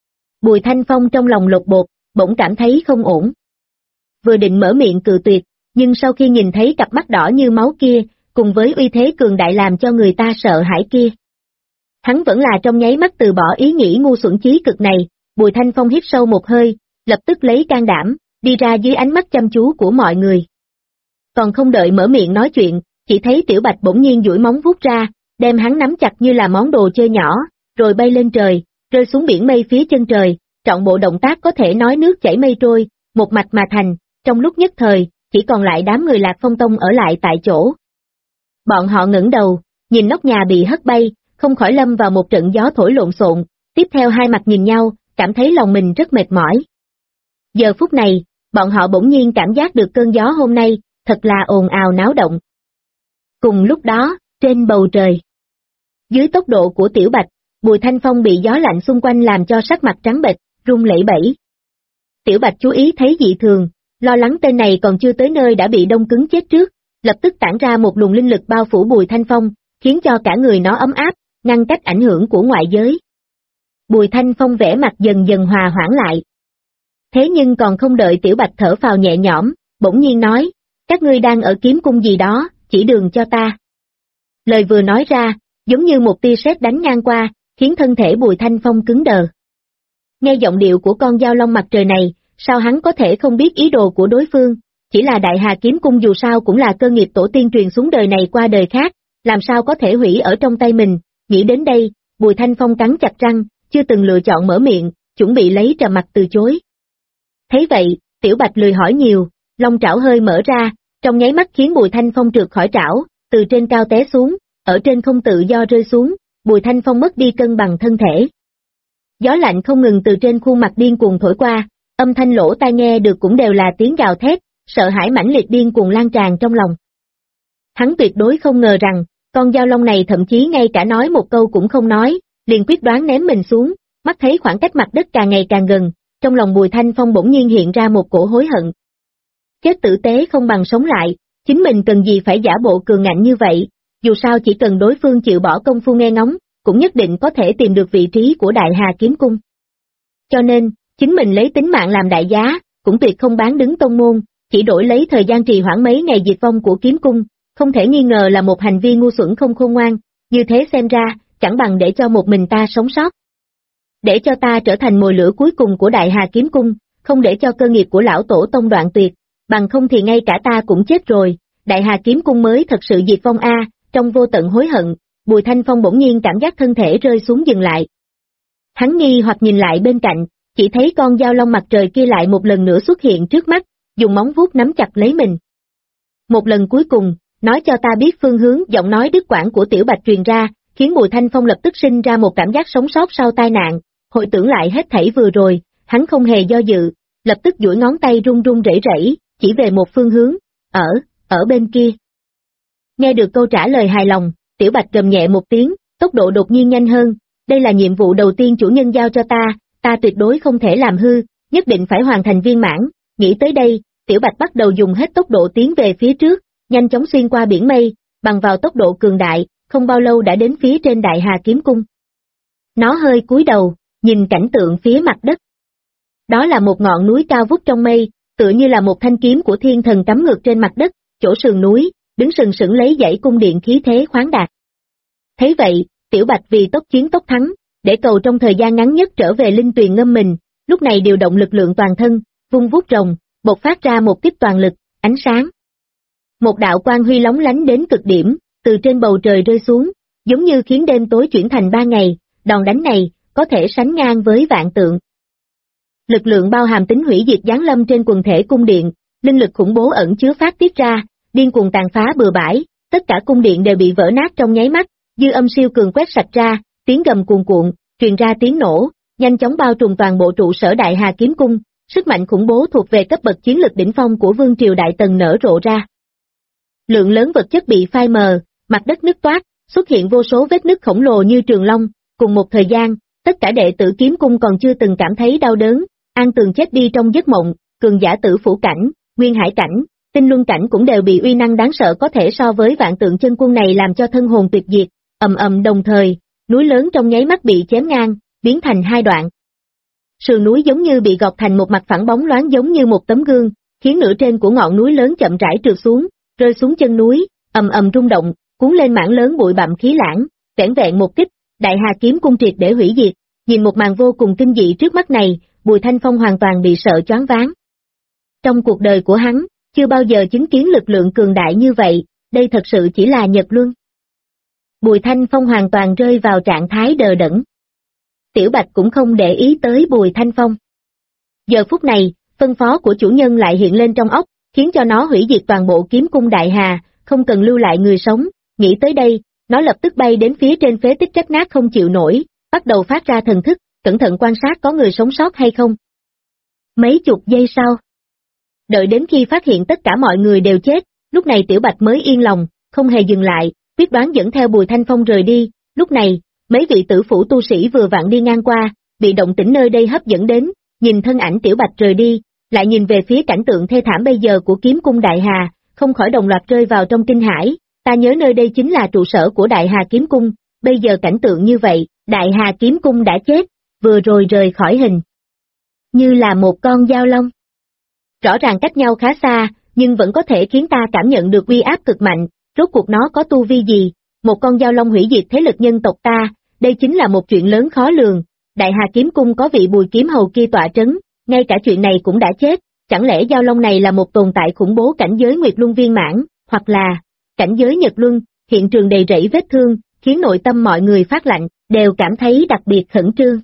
Bùi Thanh Phong trong lòng lột bột, bỗng cảm thấy không ổn. Vừa định mở miệng cự tuyệt, nhưng sau khi nhìn thấy cặp mắt đỏ như máu kia, cùng với uy thế cường đại làm cho người ta sợ hãi kia, hắn vẫn là trong nháy mắt từ bỏ ý nghĩ ngu xuẩn chí cực này. Bùi Thanh Phong hít sâu một hơi, lập tức lấy can đảm, đi ra dưới ánh mắt chăm chú của mọi người. Còn không đợi mở miệng nói chuyện, chỉ thấy Tiểu Bạch bỗng nhiên duỗi móng vuốt ra, đem hắn nắm chặt như là món đồ chơi nhỏ, rồi bay lên trời, rơi xuống biển mây phía chân trời, trọn bộ động tác có thể nói nước chảy mây trôi, một mạch mà thành, trong lúc nhất thời, chỉ còn lại đám người Lạc Phong Tông ở lại tại chỗ. Bọn họ ngẩng đầu, nhìn nóc nhà bị hất bay, không khỏi lâm vào một trận gió thổi lộn xộn, tiếp theo hai mặt nhìn nhau, cảm thấy lòng mình rất mệt mỏi. Giờ phút này, bọn họ bỗng nhiên cảm giác được cơn gió hôm nay, thật là ồn ào náo động. Cùng lúc đó, trên bầu trời, dưới tốc độ của Tiểu Bạch, Bùi Thanh Phong bị gió lạnh xung quanh làm cho sắc mặt trắng bệch, run lẩy bẩy. Tiểu Bạch chú ý thấy dị thường, lo lắng tên này còn chưa tới nơi đã bị đông cứng chết trước, lập tức tản ra một luồng linh lực bao phủ Bùi Thanh Phong, khiến cho cả người nó ấm áp, ngăn cách ảnh hưởng của ngoại giới. Bùi Thanh Phong vẻ mặt dần dần hòa hoãn lại. Thế nhưng còn không đợi Tiểu Bạch thở phào nhẹ nhõm, bỗng nhiên nói, các ngươi đang ở kiếm cung gì đó, chỉ đường cho ta. Lời vừa nói ra, giống như một tia sét đánh ngang qua, khiến thân thể Bùi Thanh Phong cứng đờ. Nghe giọng điệu của con dao long mặt trời này, sao hắn có thể không biết ý đồ của đối phương, chỉ là Đại Hà Kiếm Cung dù sao cũng là cơ nghiệp tổ tiên truyền xuống đời này qua đời khác, làm sao có thể hủy ở trong tay mình. Nghĩ đến đây, Bùi Thanh Phong cắn chặt răng, chưa từng lựa chọn mở miệng, chuẩn bị lấy trà mặt từ chối. Thấy vậy, Tiểu Bạch lười hỏi nhiều, long trảo hơi mở ra, trong nháy mắt khiến Bùi Thanh Phong trượt khỏi trảo, từ trên cao té xuống, ở trên không tự do rơi xuống, Bùi Thanh Phong mất đi cân bằng thân thể. Gió lạnh không ngừng từ trên khuôn mặt điên cuồng thổi qua, âm thanh lỗ tai nghe được cũng đều là tiếng gào thét, sợ hãi mãnh liệt điên cuồng lan tràn trong lòng. Hắn tuyệt đối không ngờ rằng, con dao long này thậm chí ngay cả nói một câu cũng không nói, liền quyết đoán ném mình xuống, mắt thấy khoảng cách mặt đất càng ngày càng gần, trong lòng Bùi Thanh Phong bỗng nhiên hiện ra một cổ hối hận. Chết tử tế không bằng sống lại, chính mình cần gì phải giả bộ cường ngạnh như vậy, dù sao chỉ cần đối phương chịu bỏ công phu nghe ngóng, cũng nhất định có thể tìm được vị trí của Đại Hà Kiếm Cung. Cho nên, chính mình lấy tính mạng làm đại giá, cũng tuyệt không bán đứng tông môn, chỉ đổi lấy thời gian trì hoãn mấy ngày diệt vong của Kiếm Cung, không thể nghi ngờ là một hành vi ngu xuẩn không khôn ngoan, như thế xem ra, chẳng bằng để cho một mình ta sống sót. Để cho ta trở thành mồi lửa cuối cùng của Đại Hà Kiếm Cung, không để cho cơ nghiệp của lão tổ tông đoạn tuyệt, bằng không thì ngay cả ta cũng chết rồi, Đại Hà Kiếm Cung mới thật sự diệt vong a. Trong vô tận hối hận, Bùi Thanh Phong bỗng nhiên cảm giác thân thể rơi xuống dừng lại. Hắn nghi hoặc nhìn lại bên cạnh, chỉ thấy con dao long mặt trời kia lại một lần nữa xuất hiện trước mắt, dùng móng vuốt nắm chặt lấy mình. Một lần cuối cùng, nói cho ta biết phương hướng, giọng nói đứt quãng của Tiểu Bạch truyền ra, khiến Bùi Thanh Phong lập tức sinh ra một cảm giác sống sót sau tai nạn, hồi tưởng lại hết thảy vừa rồi, hắn không hề do dự, lập tức duỗi ngón tay run run rẩy rẩy, chỉ về một phương hướng, ở bên kia. Nghe được câu trả lời hài lòng, Tiểu Bạch gầm nhẹ một tiếng, tốc độ đột nhiên nhanh hơn, đây là nhiệm vụ đầu tiên chủ nhân giao cho ta tuyệt đối không thể làm hư, nhất định phải hoàn thành viên mãn. Nghĩ tới đây, Tiểu Bạch bắt đầu dùng hết tốc độ tiến về phía trước, nhanh chóng xuyên qua biển mây, bằng vào tốc độ cường đại, không bao lâu đã đến phía trên Đại Hà Kiếm Cung. Nó hơi cúi đầu, nhìn cảnh tượng phía mặt đất. Đó là một ngọn núi cao vút trong mây, tựa như là một thanh kiếm của thiên thần cắm ngược trên mặt đất, chỗ sườn núi, đứng sừng sững lấy dãy cung điện khí thế khoáng đạt. Thấy vậy, Tiểu Bạch vì tốc chiến tốc thắng, để cầu trong thời gian ngắn nhất trở về linh tuyền ngâm mình, lúc này điều động lực lượng toàn thân, vung vuốt rồng, bộc phát ra một kích toàn lực, ánh sáng. Một đạo quang huy lóng lánh đến cực điểm, từ trên bầu trời rơi xuống, giống như khiến đêm tối chuyển thành 3 ngày, đòn đánh này, có thể sánh ngang với vạn tượng. Lực lượng bao hàm tính hủy diệt giáng lâm trên quần thể cung điện, linh lực khủng bố ẩn chứa phát tiết ra, điên cuồng tàn phá bừa bãi, tất cả cung điện đều bị vỡ nát trong nháy mắt, dư âm siêu cường quét sạch ra, tiếng gầm cuồn cuộn, truyền ra tiếng nổ, nhanh chóng bao trùm toàn bộ trụ sở Đại Hà Kiếm Cung, sức mạnh khủng bố thuộc về cấp bậc chiến lực đỉnh phong của Vương triều Đại Tần nở rộ ra. Lượng lớn vật chất bị phai mờ, mặt đất nứt toát, xuất hiện vô số vết nứt khổng lồ như trường long, cùng một thời gian, tất cả đệ tử Kiếm Cung còn chưa từng cảm thấy đau đớn, an tường chết đi trong giấc mộng, cường giả tử phủ cảnh, nguyên hải cảnh, tinh luân cảnh cũng đều bị uy năng đáng sợ có thể so với vạn tượng chân quân này làm cho thân hồn tuyệt diệt, ầm ầm đồng thời, núi lớn trong nháy mắt bị chém ngang, biến thành hai đoạn. Sườn núi giống như bị gọt thành một mặt phẳng bóng loáng giống như một tấm gương, khiến nửa trên của ngọn núi lớn chậm rãi trượt xuống, rơi xuống chân núi, ầm ầm rung động, cuốn lên mảng lớn bụi bặm khí lãng, vẻn vẹn một kích, Đại Hà kiếm cung triệt để hủy diệt. Nhìn một màn vô cùng kinh dị trước mắt này, Bùi Thanh Phong hoàn toàn bị sợ choáng váng. Trong cuộc đời của hắn, chưa bao giờ chứng kiến lực lượng cường đại như vậy, đây thật sự chỉ là Nhật Luân. Bùi Thanh Phong hoàn toàn rơi vào trạng thái đờ đẫn. Tiểu Bạch cũng không để ý tới Bùi Thanh Phong. Giờ phút này, phân phó của chủ nhân lại hiện lên trong óc, khiến cho nó hủy diệt toàn bộ kiếm cung Đại Hà, không cần lưu lại người sống. Nghĩ tới đây, nó lập tức bay đến phía trên phế tích rách nát không chịu nổi, bắt đầu phát ra thần thức, cẩn thận quan sát có người sống sót hay không. Mấy chục giây sau, đợi đến khi phát hiện tất cả mọi người đều chết, lúc này Tiểu Bạch mới yên lòng, không hề dừng lại, quyết đoán dẫn theo Bùi Thanh Phong rời đi. Lúc này, mấy vị tử phủ tu sĩ vừa vặn đi ngang qua, bị động tĩnh nơi đây hấp dẫn đến, nhìn thân ảnh Tiểu Bạch rời đi, lại nhìn về phía cảnh tượng thê thảm bây giờ của kiếm cung Đại Hà, không khỏi đồng loạt rơi vào trong kinh hãi. Ta nhớ nơi đây chính là trụ sở của Đại Hà kiếm cung, bây giờ cảnh tượng như vậy, Đại Hà kiếm cung đã chết, vừa rồi rời khỏi hình. Như là một con dao long. Rõ ràng cách nhau khá xa, nhưng vẫn có thể khiến ta cảm nhận được uy áp cực mạnh, rốt cuộc nó có tu vi gì, một con dao long hủy diệt thế lực nhân tộc ta, đây chính là một chuyện lớn khó lường. Đại Hà kiếm cung có vị Bùi kiếm hầu kia tọa trấn, ngay cả chuyện này cũng đã chết, chẳng lẽ dao long này là một tồn tại khủng bố cảnh giới Nguyệt Luân viên mãn, hoặc là cảnh giới Nhật Luân. Hiện trường đầy rẫy vết thương, khiến nội tâm mọi người phát lạnh, đều cảm thấy đặc biệt khẩn trương.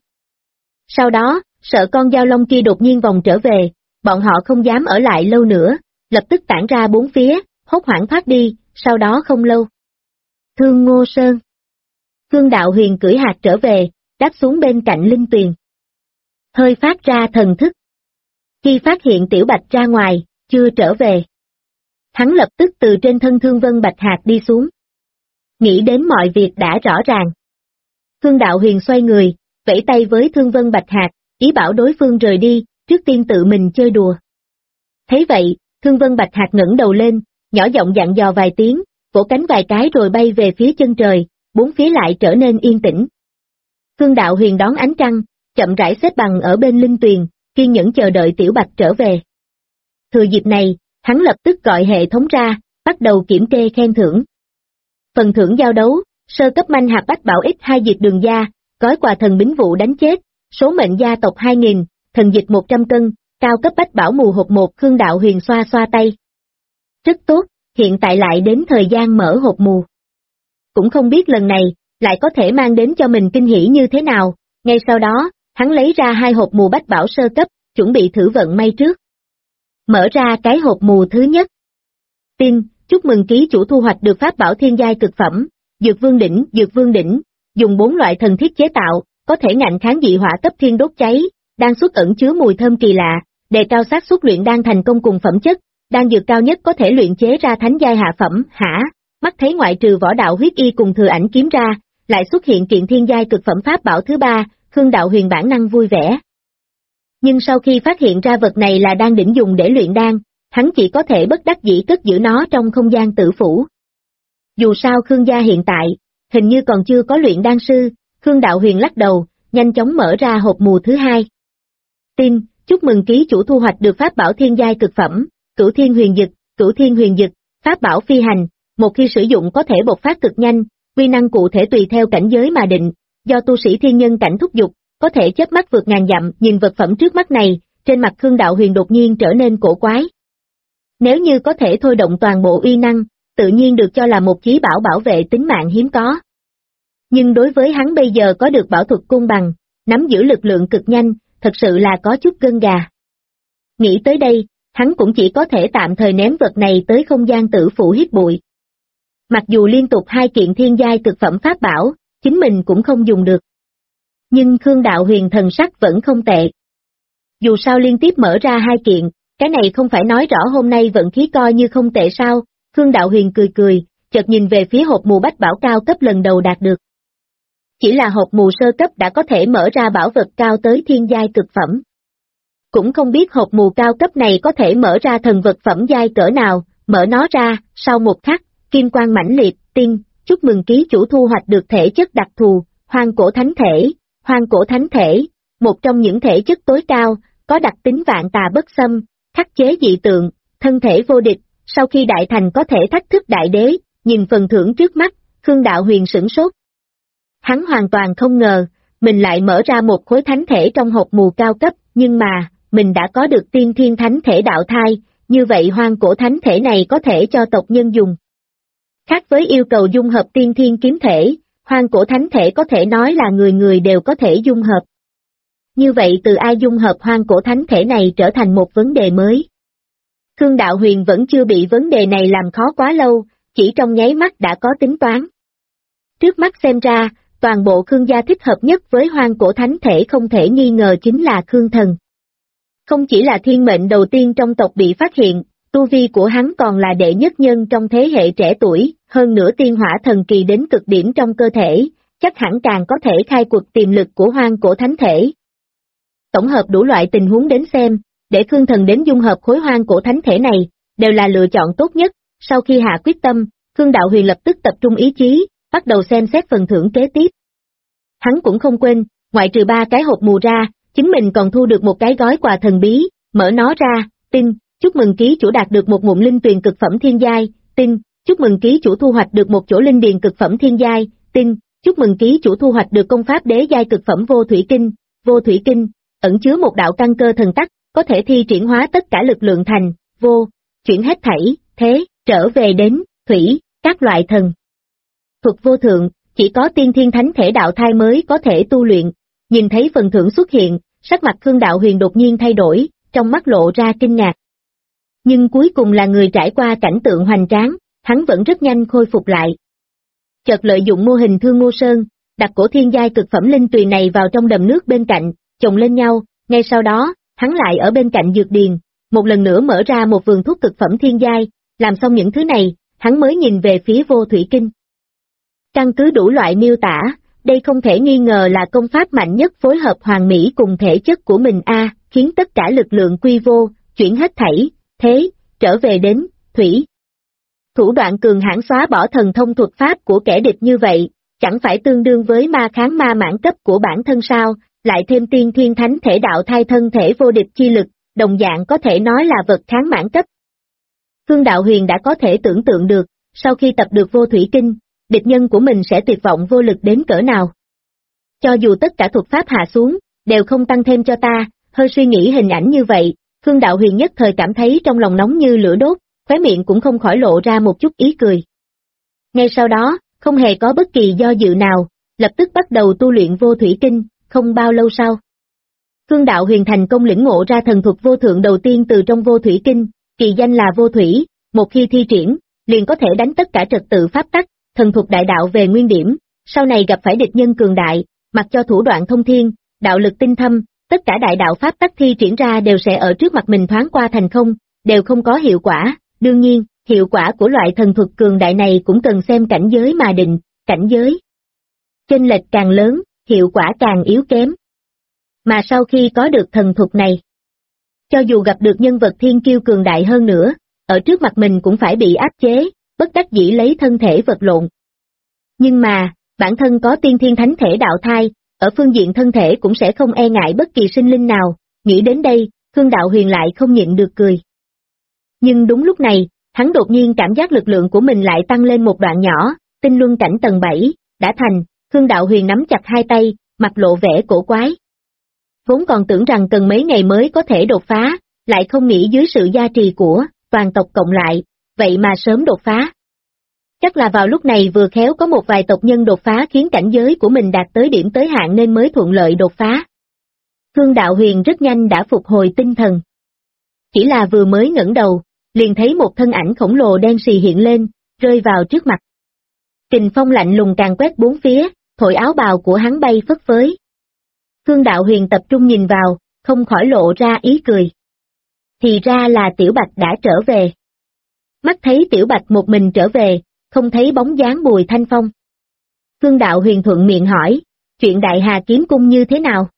Sau đó, sợ con dao long kia đột nhiên vòng trở về, bọn họ không dám ở lại lâu nữa, lập tức tản ra bốn phía, hốt hoảng thoát đi. Sau đó không lâu, Thương Ngô Sơn, Khương Đạo Huyền cưỡi hạc trở về, đáp xuống bên cạnh linh tuyền. Hơi phát ra thần thức. Khi phát hiện Tiểu Bạch ra ngoài, chưa trở về, hắn lập tức từ trên thân Thương Vân Bạch Hạc đi xuống. Nghĩ đến mọi việc đã rõ ràng. Khương Đạo Huyền xoay người, vẫy tay với Thương Vân Bạch Hạc, ý bảo đối phương rời đi, trước tiên tự mình chơi đùa. Thấy vậy, Thương Vân Bạch Hạc ngẩng đầu lên, nhỏ giọng dặn dò vài tiếng, vỗ cánh vài cái rồi bay về phía chân trời, bốn phía lại trở nên yên tĩnh. Khương Đạo Huyền đón ánh trăng, chậm rãi xếp bằng ở bên linh tuyền, kiên nhẫn chờ đợi Tiểu Bạch trở về. Thừa dịp này, hắn lập tức gọi hệ thống ra, bắt đầu kiểm kê khen thưởng. Phần thưởng giao đấu, sơ cấp manh hạt bách bảo X2 diệt đường gia, gói quà thần bính vụ đánh chết, số mệnh gia tộc 2000, thần dịch 100 cân, cao cấp bách bảo mù hộp 1. Khương Đạo Huyền xoa xoa tay. Rất tốt, hiện tại lại đến thời gian mở hộp mù. Cũng không biết lần này, lại có thể mang đến cho mình kinh hỉ như thế nào. Ngay sau đó, hắn lấy ra 2 hộp mù bách bảo sơ cấp, chuẩn bị thử vận may trước. Mở ra cái hộp mù thứ nhất. Tin, chúc mừng ký chủ thu hoạch được pháp bảo thiên giai cực phẩm, Dược Vương đỉnh, dùng 4 loại thần thiết chế tạo, có thể ngạnh kháng dị hỏa cấp thiên đốt cháy, đan xuất ẩn chứa mùi thơm kỳ lạ, đề cao xác suất luyện đan thành công cùng phẩm chất, đan dược cao nhất có thể luyện chế ra thánh giai hạ phẩm. Hả? Mắt thấy ngoại trừ võ đạo huyết y cùng thừa ảnh kiếm ra, lại xuất hiện kiện thiên giai cực phẩm pháp bảo thứ 3, Khương Đạo Huyền bản năng vui vẻ. Nhưng sau khi phát hiện ra vật này là đan đỉnh dùng để luyện đan, hắn chỉ có thể bất đắc dĩ cất giữ nó trong không gian tử phủ. Dù sao Khương gia hiện tại, hình như còn chưa có luyện đan sư. Khương Đạo Huyền lắc đầu, nhanh chóng mở ra hộp mù thứ 2. Tin, chúc mừng ký chủ thu hoạch được pháp bảo thiên giai cực phẩm, Cửu Thiên Huyền Dực, pháp bảo phi hành, một khi sử dụng có thể bộc phát cực nhanh, uy năng cụ thể tùy theo cảnh giới mà định, do tu sĩ thiên nhân cảnh thúc giục, có thể chớp mắt vượt ngàn dặm. Nhìn vật phẩm trước mắt này, trên mặt Khương Đạo Huyền đột nhiên trở nên cổ quái. Nếu như có thể thôi động toàn bộ uy năng, tự nhiên được cho là một chí bảo bảo vệ tính mạng hiếm có. Nhưng đối với hắn bây giờ có được bảo thuật cung bằng, nắm giữ lực lượng cực nhanh, thật sự là có chút gân gà. Nghĩ tới đây, hắn cũng chỉ có thể tạm thời ném vật này tới không gian tử phủ hít bụi. Mặc dù liên tục 2 kiện thiên giai cực phẩm pháp bảo, chính mình cũng không dùng được. Nhưng Khương Đạo Huyền thần sắc vẫn không tệ. Dù sao liên tiếp mở ra 2 kiện, cái này không phải nói rõ hôm nay vận khí coi như không tệ sao. Khương Đạo Huyền cười, chợt nhìn về phía hộp mù bách bảo cao cấp lần đầu đạt được. Chỉ là hộp mù sơ cấp đã có thể mở ra bảo vật cao tới thiên giai cực phẩm. Cũng không biết hộp mù cao cấp này có thể mở ra thần vật phẩm giai cỡ nào. Mở nó ra, sau một khắc, kim quang mãnh liệt, chúc mừng ký chủ thu hoạch được thể chất đặc thù, hoang cổ thánh thể. Hoang cổ thánh thể, một trong những thể chất tối cao, có đặc tính vạn tà bất xâm, khắc chế dị tượng, thân thể vô địch, sau khi đại thành có thể thách thức đại đế, nhìn phần thưởng trước mắt, Khương Đạo Huyền sửng sốt. Hắn hoàn toàn không ngờ, mình lại mở ra một khối thánh thể trong hộp mù cao cấp, nhưng mà, mình đã có được tiên thiên thánh thể đạo thai, như vậy hoang cổ thánh thể này có thể cho tộc nhân dùng. Khác với yêu cầu dung hợp tiên thiên kiếm thể, hoang cổ thánh thể có thể nói là người người đều có thể dung hợp. Như vậy từ ai dung hợp hoang cổ thánh thể này trở thành một vấn đề mới. Khương Đạo Huyền vẫn chưa bị vấn đề này làm khó quá lâu, chỉ trong nháy mắt đã có tính toán. Trước mắt xem ra, toàn bộ Khương gia thích hợp nhất với hoang cổ thánh thể không thể nghi ngờ chính là Khương Thần. Không chỉ là thiên mệnh đầu tiên trong tộc bị phát hiện, tu vi của hắn còn là đệ nhất nhân trong thế hệ trẻ tuổi, hơn nữa tiên hỏa thần kỳ đến cực điểm trong cơ thể, chắc hẳn càng có thể khai cuộc tiềm lực của hoang cổ thánh thể. Tổng hợp đủ loại tình huống đến xem, để Khương Thần đến dung hợp khối hoang cổ thánh thể này, đều là lựa chọn tốt nhất. Sau khi hạ quyết tâm, Khương Đạo Huyền lập tức tập trung ý chí, bắt đầu xem xét phần thưởng kế tiếp. Hắn cũng không quên, ngoại trừ 3 cái hộp mù ra, chính mình còn thu được một cái gói quà thần bí, mở nó ra, tin, chúc mừng ký chủ đạt được một ngụm linh tuyền cực phẩm thiên giai, tin, chúc mừng ký chủ thu hoạch được một chỗ linh điền cực phẩm thiên giai, tin, chúc mừng ký chủ thu hoạch được công pháp đế giai cực phẩm vô thủy kinh, ẩn chứa một đạo căn cơ thần tắc, có thể thi triển hóa tất cả lực lượng thành, vô, chuyển hết thảy, thế, trở về đến, thủy, các loại thần. Thuật vô thượng, chỉ có tiên thiên thánh thể đạo thai mới có thể tu luyện, nhìn thấy phần thưởng xuất hiện, sắc mặt Khương Đạo Huyền đột nhiên thay đổi, trong mắt lộ ra kinh ngạc. Nhưng cuối cùng là người trải qua cảnh tượng hoành tráng, hắn vẫn rất nhanh khôi phục lại. Chợt lợi dụng mô hình Thương Ngô Sơn, đặt cổ thiên giai cực phẩm linh tuyền này vào trong đầm nước bên cạnh, chồng lên nhau, ngay sau đó, hắn lại ở bên cạnh dược điền, một lần nữa mở ra một vườn thuốc cực phẩm thiên giai, làm xong những thứ này, hắn mới nhìn về phía vô thủy kinh. Căn cứ đủ loại miêu tả, đây không thể nghi ngờ là công pháp mạnh nhất phối hợp hoàn mỹ cùng thể chất của mình khiến tất cả lực lượng quy vô, chuyển hết thảy, thế, trở về đến, thủy. Thủ đoạn cường hãn xóa bỏ thần thông thuật pháp của kẻ địch như vậy, chẳng phải tương đương với ma kháng ma mãn cấp của bản thân sao, lại thêm tiên thiên thánh thể đạo thai thân thể vô địch chi lực, đồng dạng có thể nói là vật kháng mãn cấp. Khương Đạo Huyền đã có thể tưởng tượng được, sau khi tập được vô thủy kinh, địch nhân của mình sẽ tuyệt vọng vô lực đến cỡ nào. Cho dù tất cả thuật pháp hạ xuống, đều không tăng thêm cho ta, hơi suy nghĩ hình ảnh như vậy, Khương Đạo Huyền nhất thời cảm thấy trong lòng nóng như lửa đốt, khóe miệng cũng không khỏi lộ ra một chút ý cười. Ngay sau đó, không hề có bất kỳ do dự nào, lập tức bắt đầu tu luyện vô thủy kinh, không bao lâu sau. Khương Đạo Huyền thành công lĩnh ngộ ra thần thuật vô thượng đầu tiên từ trong vô thủy kinh, kỳ danh là vô thủy, một khi thi triển, liền có thể đánh tất cả trật tự pháp tắc, thần thuật đại đạo về nguyên điểm, sau này gặp phải địch nhân cường đại, mặc cho thủ đoạn thông thiên, đạo lực tinh thâm, tất cả đại đạo pháp tắc thi triển ra đều sẽ ở trước mặt mình thoáng qua thành không, đều không có hiệu quả, đương nhiên, hiệu quả của loại thần thuật cường đại này cũng cần xem cảnh giới mà định, cảnh giới chênh lệch càng lớn, hiệu quả càng yếu kém. Mà sau khi có được thần thuật này, cho dù gặp được nhân vật thiên kiêu cường đại hơn nữa, ở trước mặt mình cũng phải bị áp chế, bất đắc dĩ lấy thân thể vật lộn. Nhưng mà, bản thân có tiên thiên thánh thể đạo thai, ở phương diện thân thể cũng sẽ không e ngại bất kỳ sinh linh nào, nghĩ đến đây, Khương Đạo Huyền lại không nhịn được cười. Nhưng đúng lúc này, hắn đột nhiên cảm giác lực lượng của mình lại tăng lên một đoạn nhỏ, tinh luân cảnh tầng 7, đã thành, Khương Đạo Huyền nắm chặt hai tay, mặt lộ vẻ cổ quái. Vốn còn tưởng rằng cần mấy ngày mới có thể đột phá, lại không nghĩ dưới sự gia trì của toàn tộc cộng lại, vậy mà sớm đột phá. Chắc là vào lúc này vừa khéo có một vài tộc nhân đột phá khiến cảnh giới của mình đạt tới điểm tới hạn nên mới thuận lợi đột phá. Khương Đạo Huyền rất nhanh đã phục hồi tinh thần. Chỉ là vừa mới ngẩng đầu, liền thấy một thân ảnh khổng lồ đen xì hiện lên, rơi vào trước mặt. Kình phong lạnh lùng càng quét bốn phía, thổi áo bào của hắn bay phất phới. Khương Đạo Huyền tập trung nhìn vào, không khỏi lộ ra ý cười. Thì ra là Tiểu Bạch đã trở về. Mắt thấy Tiểu Bạch một mình trở về, không thấy bóng dáng Bùi Thanh Phong. Khương Đạo Huyền thuận miệng hỏi, chuyện Đại Hà Kiếm Cung như thế nào?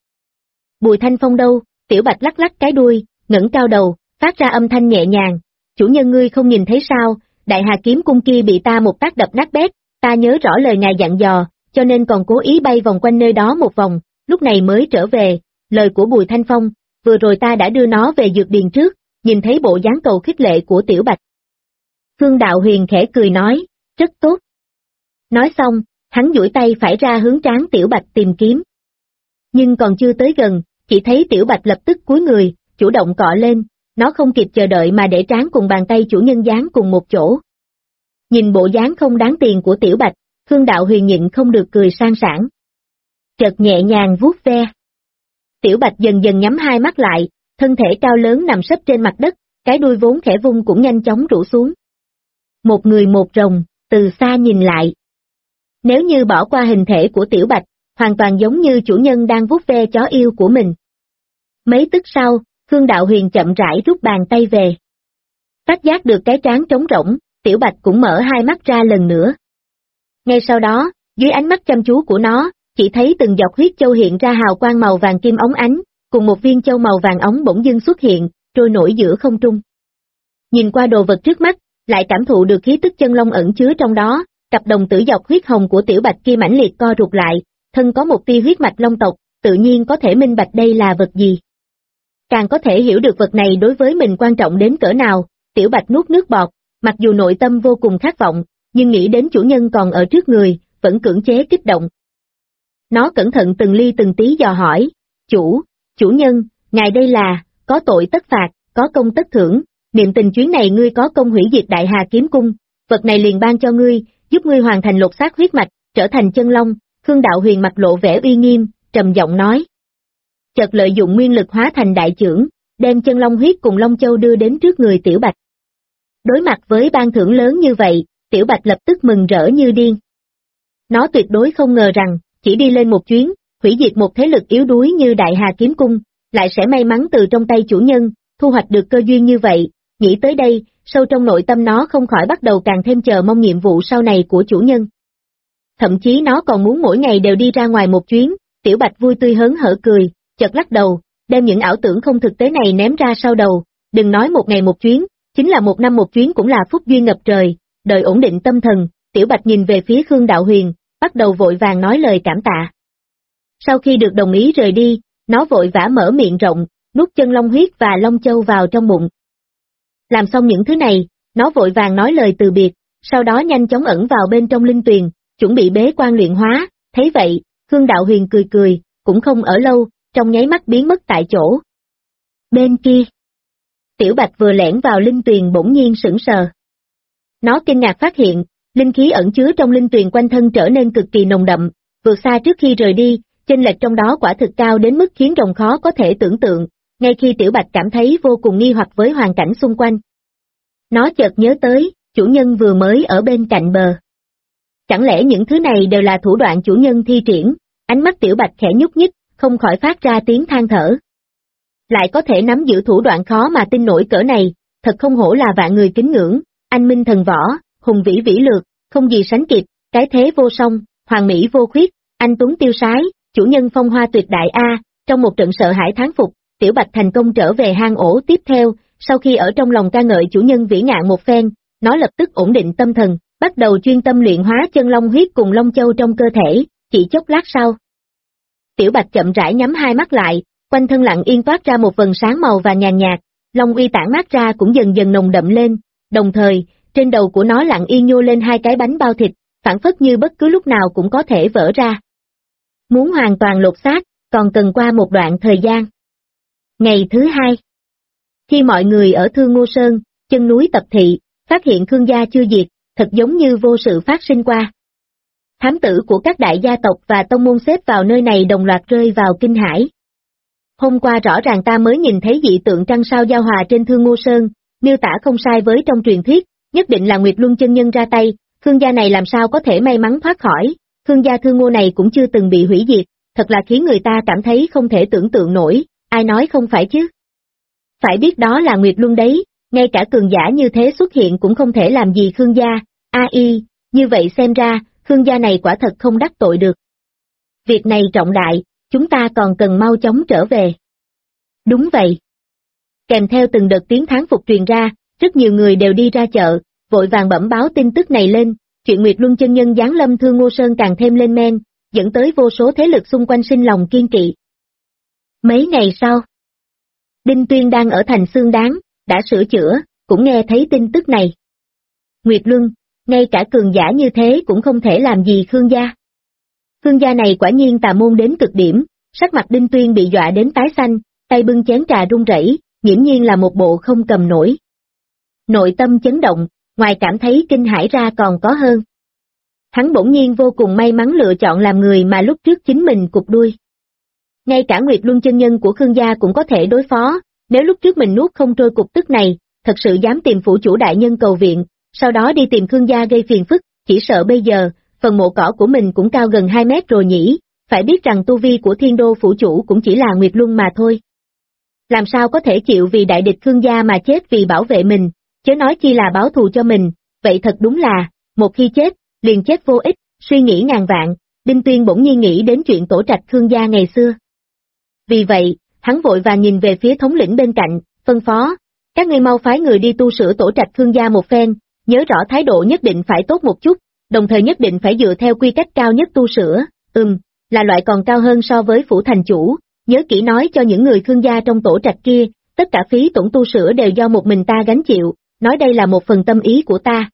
Bùi Thanh Phong đâu? Tiểu Bạch lắc lắc cái đuôi, ngẩng cao đầu, phát ra âm thanh nhẹ nhàng. Chủ nhân ngươi không nhìn thấy sao, Đại Hà Kiếm Cung kia bị ta một tác đập nát bét, ta nhớ rõ lời ngài dặn dò, cho nên còn cố ý bay vòng quanh nơi đó một vòng, lúc này mới trở về, lời của Bùi Thanh Phong, vừa rồi ta đã đưa nó về dược điền trước, nhìn thấy bộ dáng cầu khích lệ của Tiểu Bạch. Khương Đạo Huyền khẽ cười nói, rất tốt. Nói xong, hắn duỗi tay phải ra hướng trán Tiểu Bạch tìm kiếm. Nhưng còn chưa tới gần, chỉ thấy Tiểu Bạch lập tức cúi người, chủ động cọ lên, nó không kịp chờ đợi mà để trán cùng bàn tay chủ nhân dán cùng một chỗ. Nhìn bộ dáng không đáng tiền của Tiểu Bạch, Khương Đạo Huyền nhịn không được cười sang sảng. Chợt nhẹ nhàng vuốt ve. Tiểu Bạch dần dần nhắm hai mắt lại, thân thể cao lớn nằm sấp trên mặt đất, cái đuôi vốn khẽ vung cũng nhanh chóng rũ xuống. Một người một rồng, từ xa nhìn lại. Nếu như bỏ qua hình thể của Tiểu Bạch, hoàn toàn giống như chủ nhân đang vuốt ve chó yêu của mình. Mấy tức sau, Khương Đạo Huyền chậm rãi rút bàn tay về. Phát giác được cái trán trống rỗng, Tiểu Bạch cũng mở hai mắt ra lần nữa. Ngay sau đó, dưới ánh mắt chăm chú của nó, chỉ thấy từng giọt huyết châu hiện ra hào quang màu vàng kim óng ánh, cùng một viên châu màu vàng óng bỗng dưng xuất hiện, trôi nổi giữa không trung. Nhìn qua đồ vật trước mắt, lại cảm thụ được khí tức chân long ẩn chứa trong đó, cặp đồng tử dọc huyết hồng của Tiểu Bạch kia mãnh liệt co rụt lại, thân có một tia huyết mạch long tộc, tự nhiên có thể minh bạch đây là vật gì. Càng có thể hiểu được vật này đối với mình quan trọng đến cỡ nào, Tiểu Bạch nuốt nước bọt, mặc dù nội tâm vô cùng khát vọng, nhưng nghĩ đến chủ nhân còn ở trước người, vẫn cưỡng chế kích động. Nó cẩn thận từng ly từng tí dò hỏi, chủ nhân, ngài đây là, có tội tất phạt, có công tất thưởng, niệm tình chuyến này ngươi có công hủy diệt Đại Hà Kiếm Cung, vật này liền ban cho ngươi, giúp ngươi hoàn thành lột xác huyết mạch, trở thành chân long. Khương Đạo Huyền mặt lộ vẻ uy nghiêm, trầm giọng nói. Chợt lợi dụng nguyên lực hóa thành đại chưởng, đem chân long huyết cùng long châu đưa đến trước người Tiểu Bạch. Đối mặt với ban thưởng lớn như vậy, Tiểu Bạch lập tức mừng rỡ như điên. Nó tuyệt đối không ngờ rằng, chỉ đi lên một chuyến, hủy diệt một thế lực yếu đuối như Đại Hà Kiếm Cung, lại sẽ may mắn từ trong tay chủ nhân, thu hoạch được cơ duyên như vậy. Nghĩ tới đây, sâu trong nội tâm nó không khỏi bắt đầu càng thêm chờ mong nhiệm vụ sau này của chủ nhân. Thậm chí nó còn muốn mỗi ngày đều đi ra ngoài một chuyến. Tiểu Bạch vui tươi hớn hở cười, chợt lắc đầu, đem những ảo tưởng không thực tế này ném ra sau đầu, đừng nói một ngày một chuyến, chính là một năm một chuyến cũng là phúc duyên ngập trời. Đợi ổn định tâm thần, Tiểu Bạch nhìn về phía Khương Đạo Huyền, bắt đầu vội vàng nói lời cảm tạ. Sau khi được đồng ý rời đi, nó vội vã mở miệng rộng, nuốt chân long huyết và long châu vào trong bụng. Làm xong những thứ này, nó vội vàng nói lời từ biệt, sau đó nhanh chóng ẩn vào bên trong linh tuyền, chuẩn bị bế quan luyện hóa. Thấy vậy, Khương Đạo Huyền cười cười, cũng không ở lâu, trong nháy mắt biến mất tại chỗ. Bên kia, Tiểu Bạch vừa lẻn vào linh tuyền bỗng nhiên sững sờ. Nó kinh ngạc phát hiện, linh khí ẩn chứa trong linh tuyền quanh thân trở nên cực kỳ nồng đậm, vượt xa trước khi rời đi, chênh lệch trong đó quả thực cao đến mức khiến rồng khó có thể tưởng tượng. Ngay khi Tiểu Bạch cảm thấy vô cùng nghi hoặc với hoàn cảnh xung quanh, nó chợt nhớ tới, chủ nhân vừa mới ở bên cạnh bờ. Chẳng lẽ những thứ này đều là thủ đoạn chủ nhân thi triển? Ánh mắt Tiểu Bạch khẽ nhúc nhích, không khỏi phát ra tiếng than thở. Lại có thể nắm giữ thủ đoạn khó mà tin nổi cỡ này, thật không hổ là vạn người kính ngưỡng, anh minh thần võ, hùng vĩ vĩ lược, không gì sánh kịp, cái thế vô song, hoàn mỹ vô khuyết, anh tuấn tiêu sái, chủ nhân phong hoa tuyệt đại a. Trong một trận sợ hãi thán phục, Tiểu Bạch thành công trở về hang ổ tiếp theo. Sau khi ở trong lòng ca ngợi chủ nhân vĩ ngạn một phen, nó lập tức ổn định tâm thần, bắt đầu chuyên tâm luyện hóa chân long huyết cùng long châu trong cơ thể. Chỉ chốc lát sau, Tiểu Bạch chậm rãi nhắm hai mắt lại, quanh thân lặng yên toát ra một vầng sáng màu vàng nhàn nhạt, long uy tản mát ra cũng dần dần nồng đậm lên, đồng thời, trên đầu của nó lặng yên nhô lên hai cái bánh bao thịt, phảng phất như bất cứ lúc nào cũng có thể vỡ ra. Muốn hoàn toàn lột xác, còn cần qua một đoạn thời gian. Ngày thứ hai, khi mọi người ở Thương Ngô Sơn, chân núi tập thị, phát hiện Khương gia chưa diệt, thật giống như vô sự phát sinh qua. Thám tử của các đại gia tộc và tông môn xếp vào nơi này đồng loạt rơi vào kinh hãi. Hôm qua rõ ràng ta mới nhìn thấy dị tượng trăng sao giao hòa trên Thương Ngô Sơn, miêu tả không sai với trong truyền thuyết, nhất định là Nguyệt Luân chân nhân ra tay. Khương gia này làm sao có thể may mắn thoát khỏi, Khương gia Thương Ngô này cũng chưa từng bị hủy diệt, thật là khiến người ta cảm thấy không thể tưởng tượng nổi, ai nói không phải chứ. Phải biết đó là Nguyệt Luân đấy, ngay cả cường giả như thế xuất hiện cũng không thể làm gì Khương gia. Như vậy xem ra, Khương gia này quả thật không đắc tội được. Việc này trọng đại, chúng ta còn cần mau chóng trở về. Đúng vậy. Kèm theo từng đợt tiếng thán phục truyền ra, rất nhiều người đều đi ra chợ, vội vàng bẩm báo tin tức này lên, chuyện Nguyệt Luân chân nhân giáng lâm Thương Ngô Sơn càng thêm lên men, dẫn tới vô số thế lực xung quanh sinh lòng kiên kỵ. Mấy ngày sau, Đinh Tuyên đang ở thành Xương Đáng, đã sửa chữa, cũng nghe thấy tin tức này. Nguyệt Luân, ngay cả cường giả như thế cũng không thể làm gì Khương gia. Khương gia này quả nhiên tà môn đến cực điểm, sắc mặt Đinh Tuyên bị dọa đến tái xanh, tay bưng chén trà run rẩy, nghiễm nhiên là một bộ không cầm nổi. Nội tâm chấn động, ngoài cảm thấy kinh hãi ra còn có hơn. Hắn bỗng nhiên vô cùng may mắn lựa chọn làm người mà lúc trước chính mình cụp đuôi. Ngay cả Nguyệt Luân chân nhân của Khương gia cũng có thể đối phó, nếu lúc trước mình nuốt không trôi cục tức này, thật sự dám tìm phủ chủ đại nhân cầu viện, sau đó đi tìm Khương gia gây phiền phức, chỉ sợ bây giờ, phần mộ cỏ của mình cũng cao gần 2 mét rồi nhỉ, phải biết rằng tu vi của Thiên Đô phủ chủ cũng chỉ là Nguyệt Luân mà thôi. Làm sao có thể chịu vì đại địch Khương gia mà chết vì bảo vệ mình, chớ nói chi là báo thù cho mình, vậy thật đúng là, một khi chết, liền chết vô ích, suy nghĩ ngàn vạn, Đinh Tuyên bỗng nhiên nghĩ đến chuyện tổ trạch Khương gia ngày xưa. Vì vậy, hắn vội vàng nhìn về phía thống lĩnh bên cạnh, phân phó, các ngươi mau phái người đi tu sửa tổ trạch Khương gia một phen, nhớ rõ thái độ nhất định phải tốt một chút, đồng thời nhất định phải dựa theo quy cách cao nhất tu sửa, là loại còn cao hơn so với phủ thành chủ, nhớ kỹ nói cho những người Khương gia trong tổ trạch kia, tất cả phí tổn tu sửa đều do một mình ta gánh chịu, nói đây là một phần tâm ý của ta.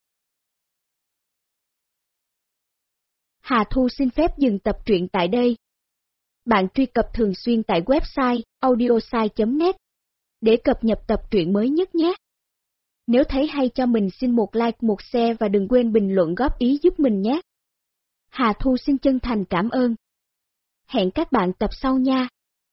Hà Thu xin phép dừng tập truyện tại đây. Bạn truy cập thường xuyên tại website audiosai.net để cập nhật tập truyện mới nhất nhé. Nếu thấy hay cho mình xin một like, một share và đừng quên bình luận góp ý giúp mình nhé. Hà Thu xin chân thành cảm ơn. Hẹn các bạn tập sau nha.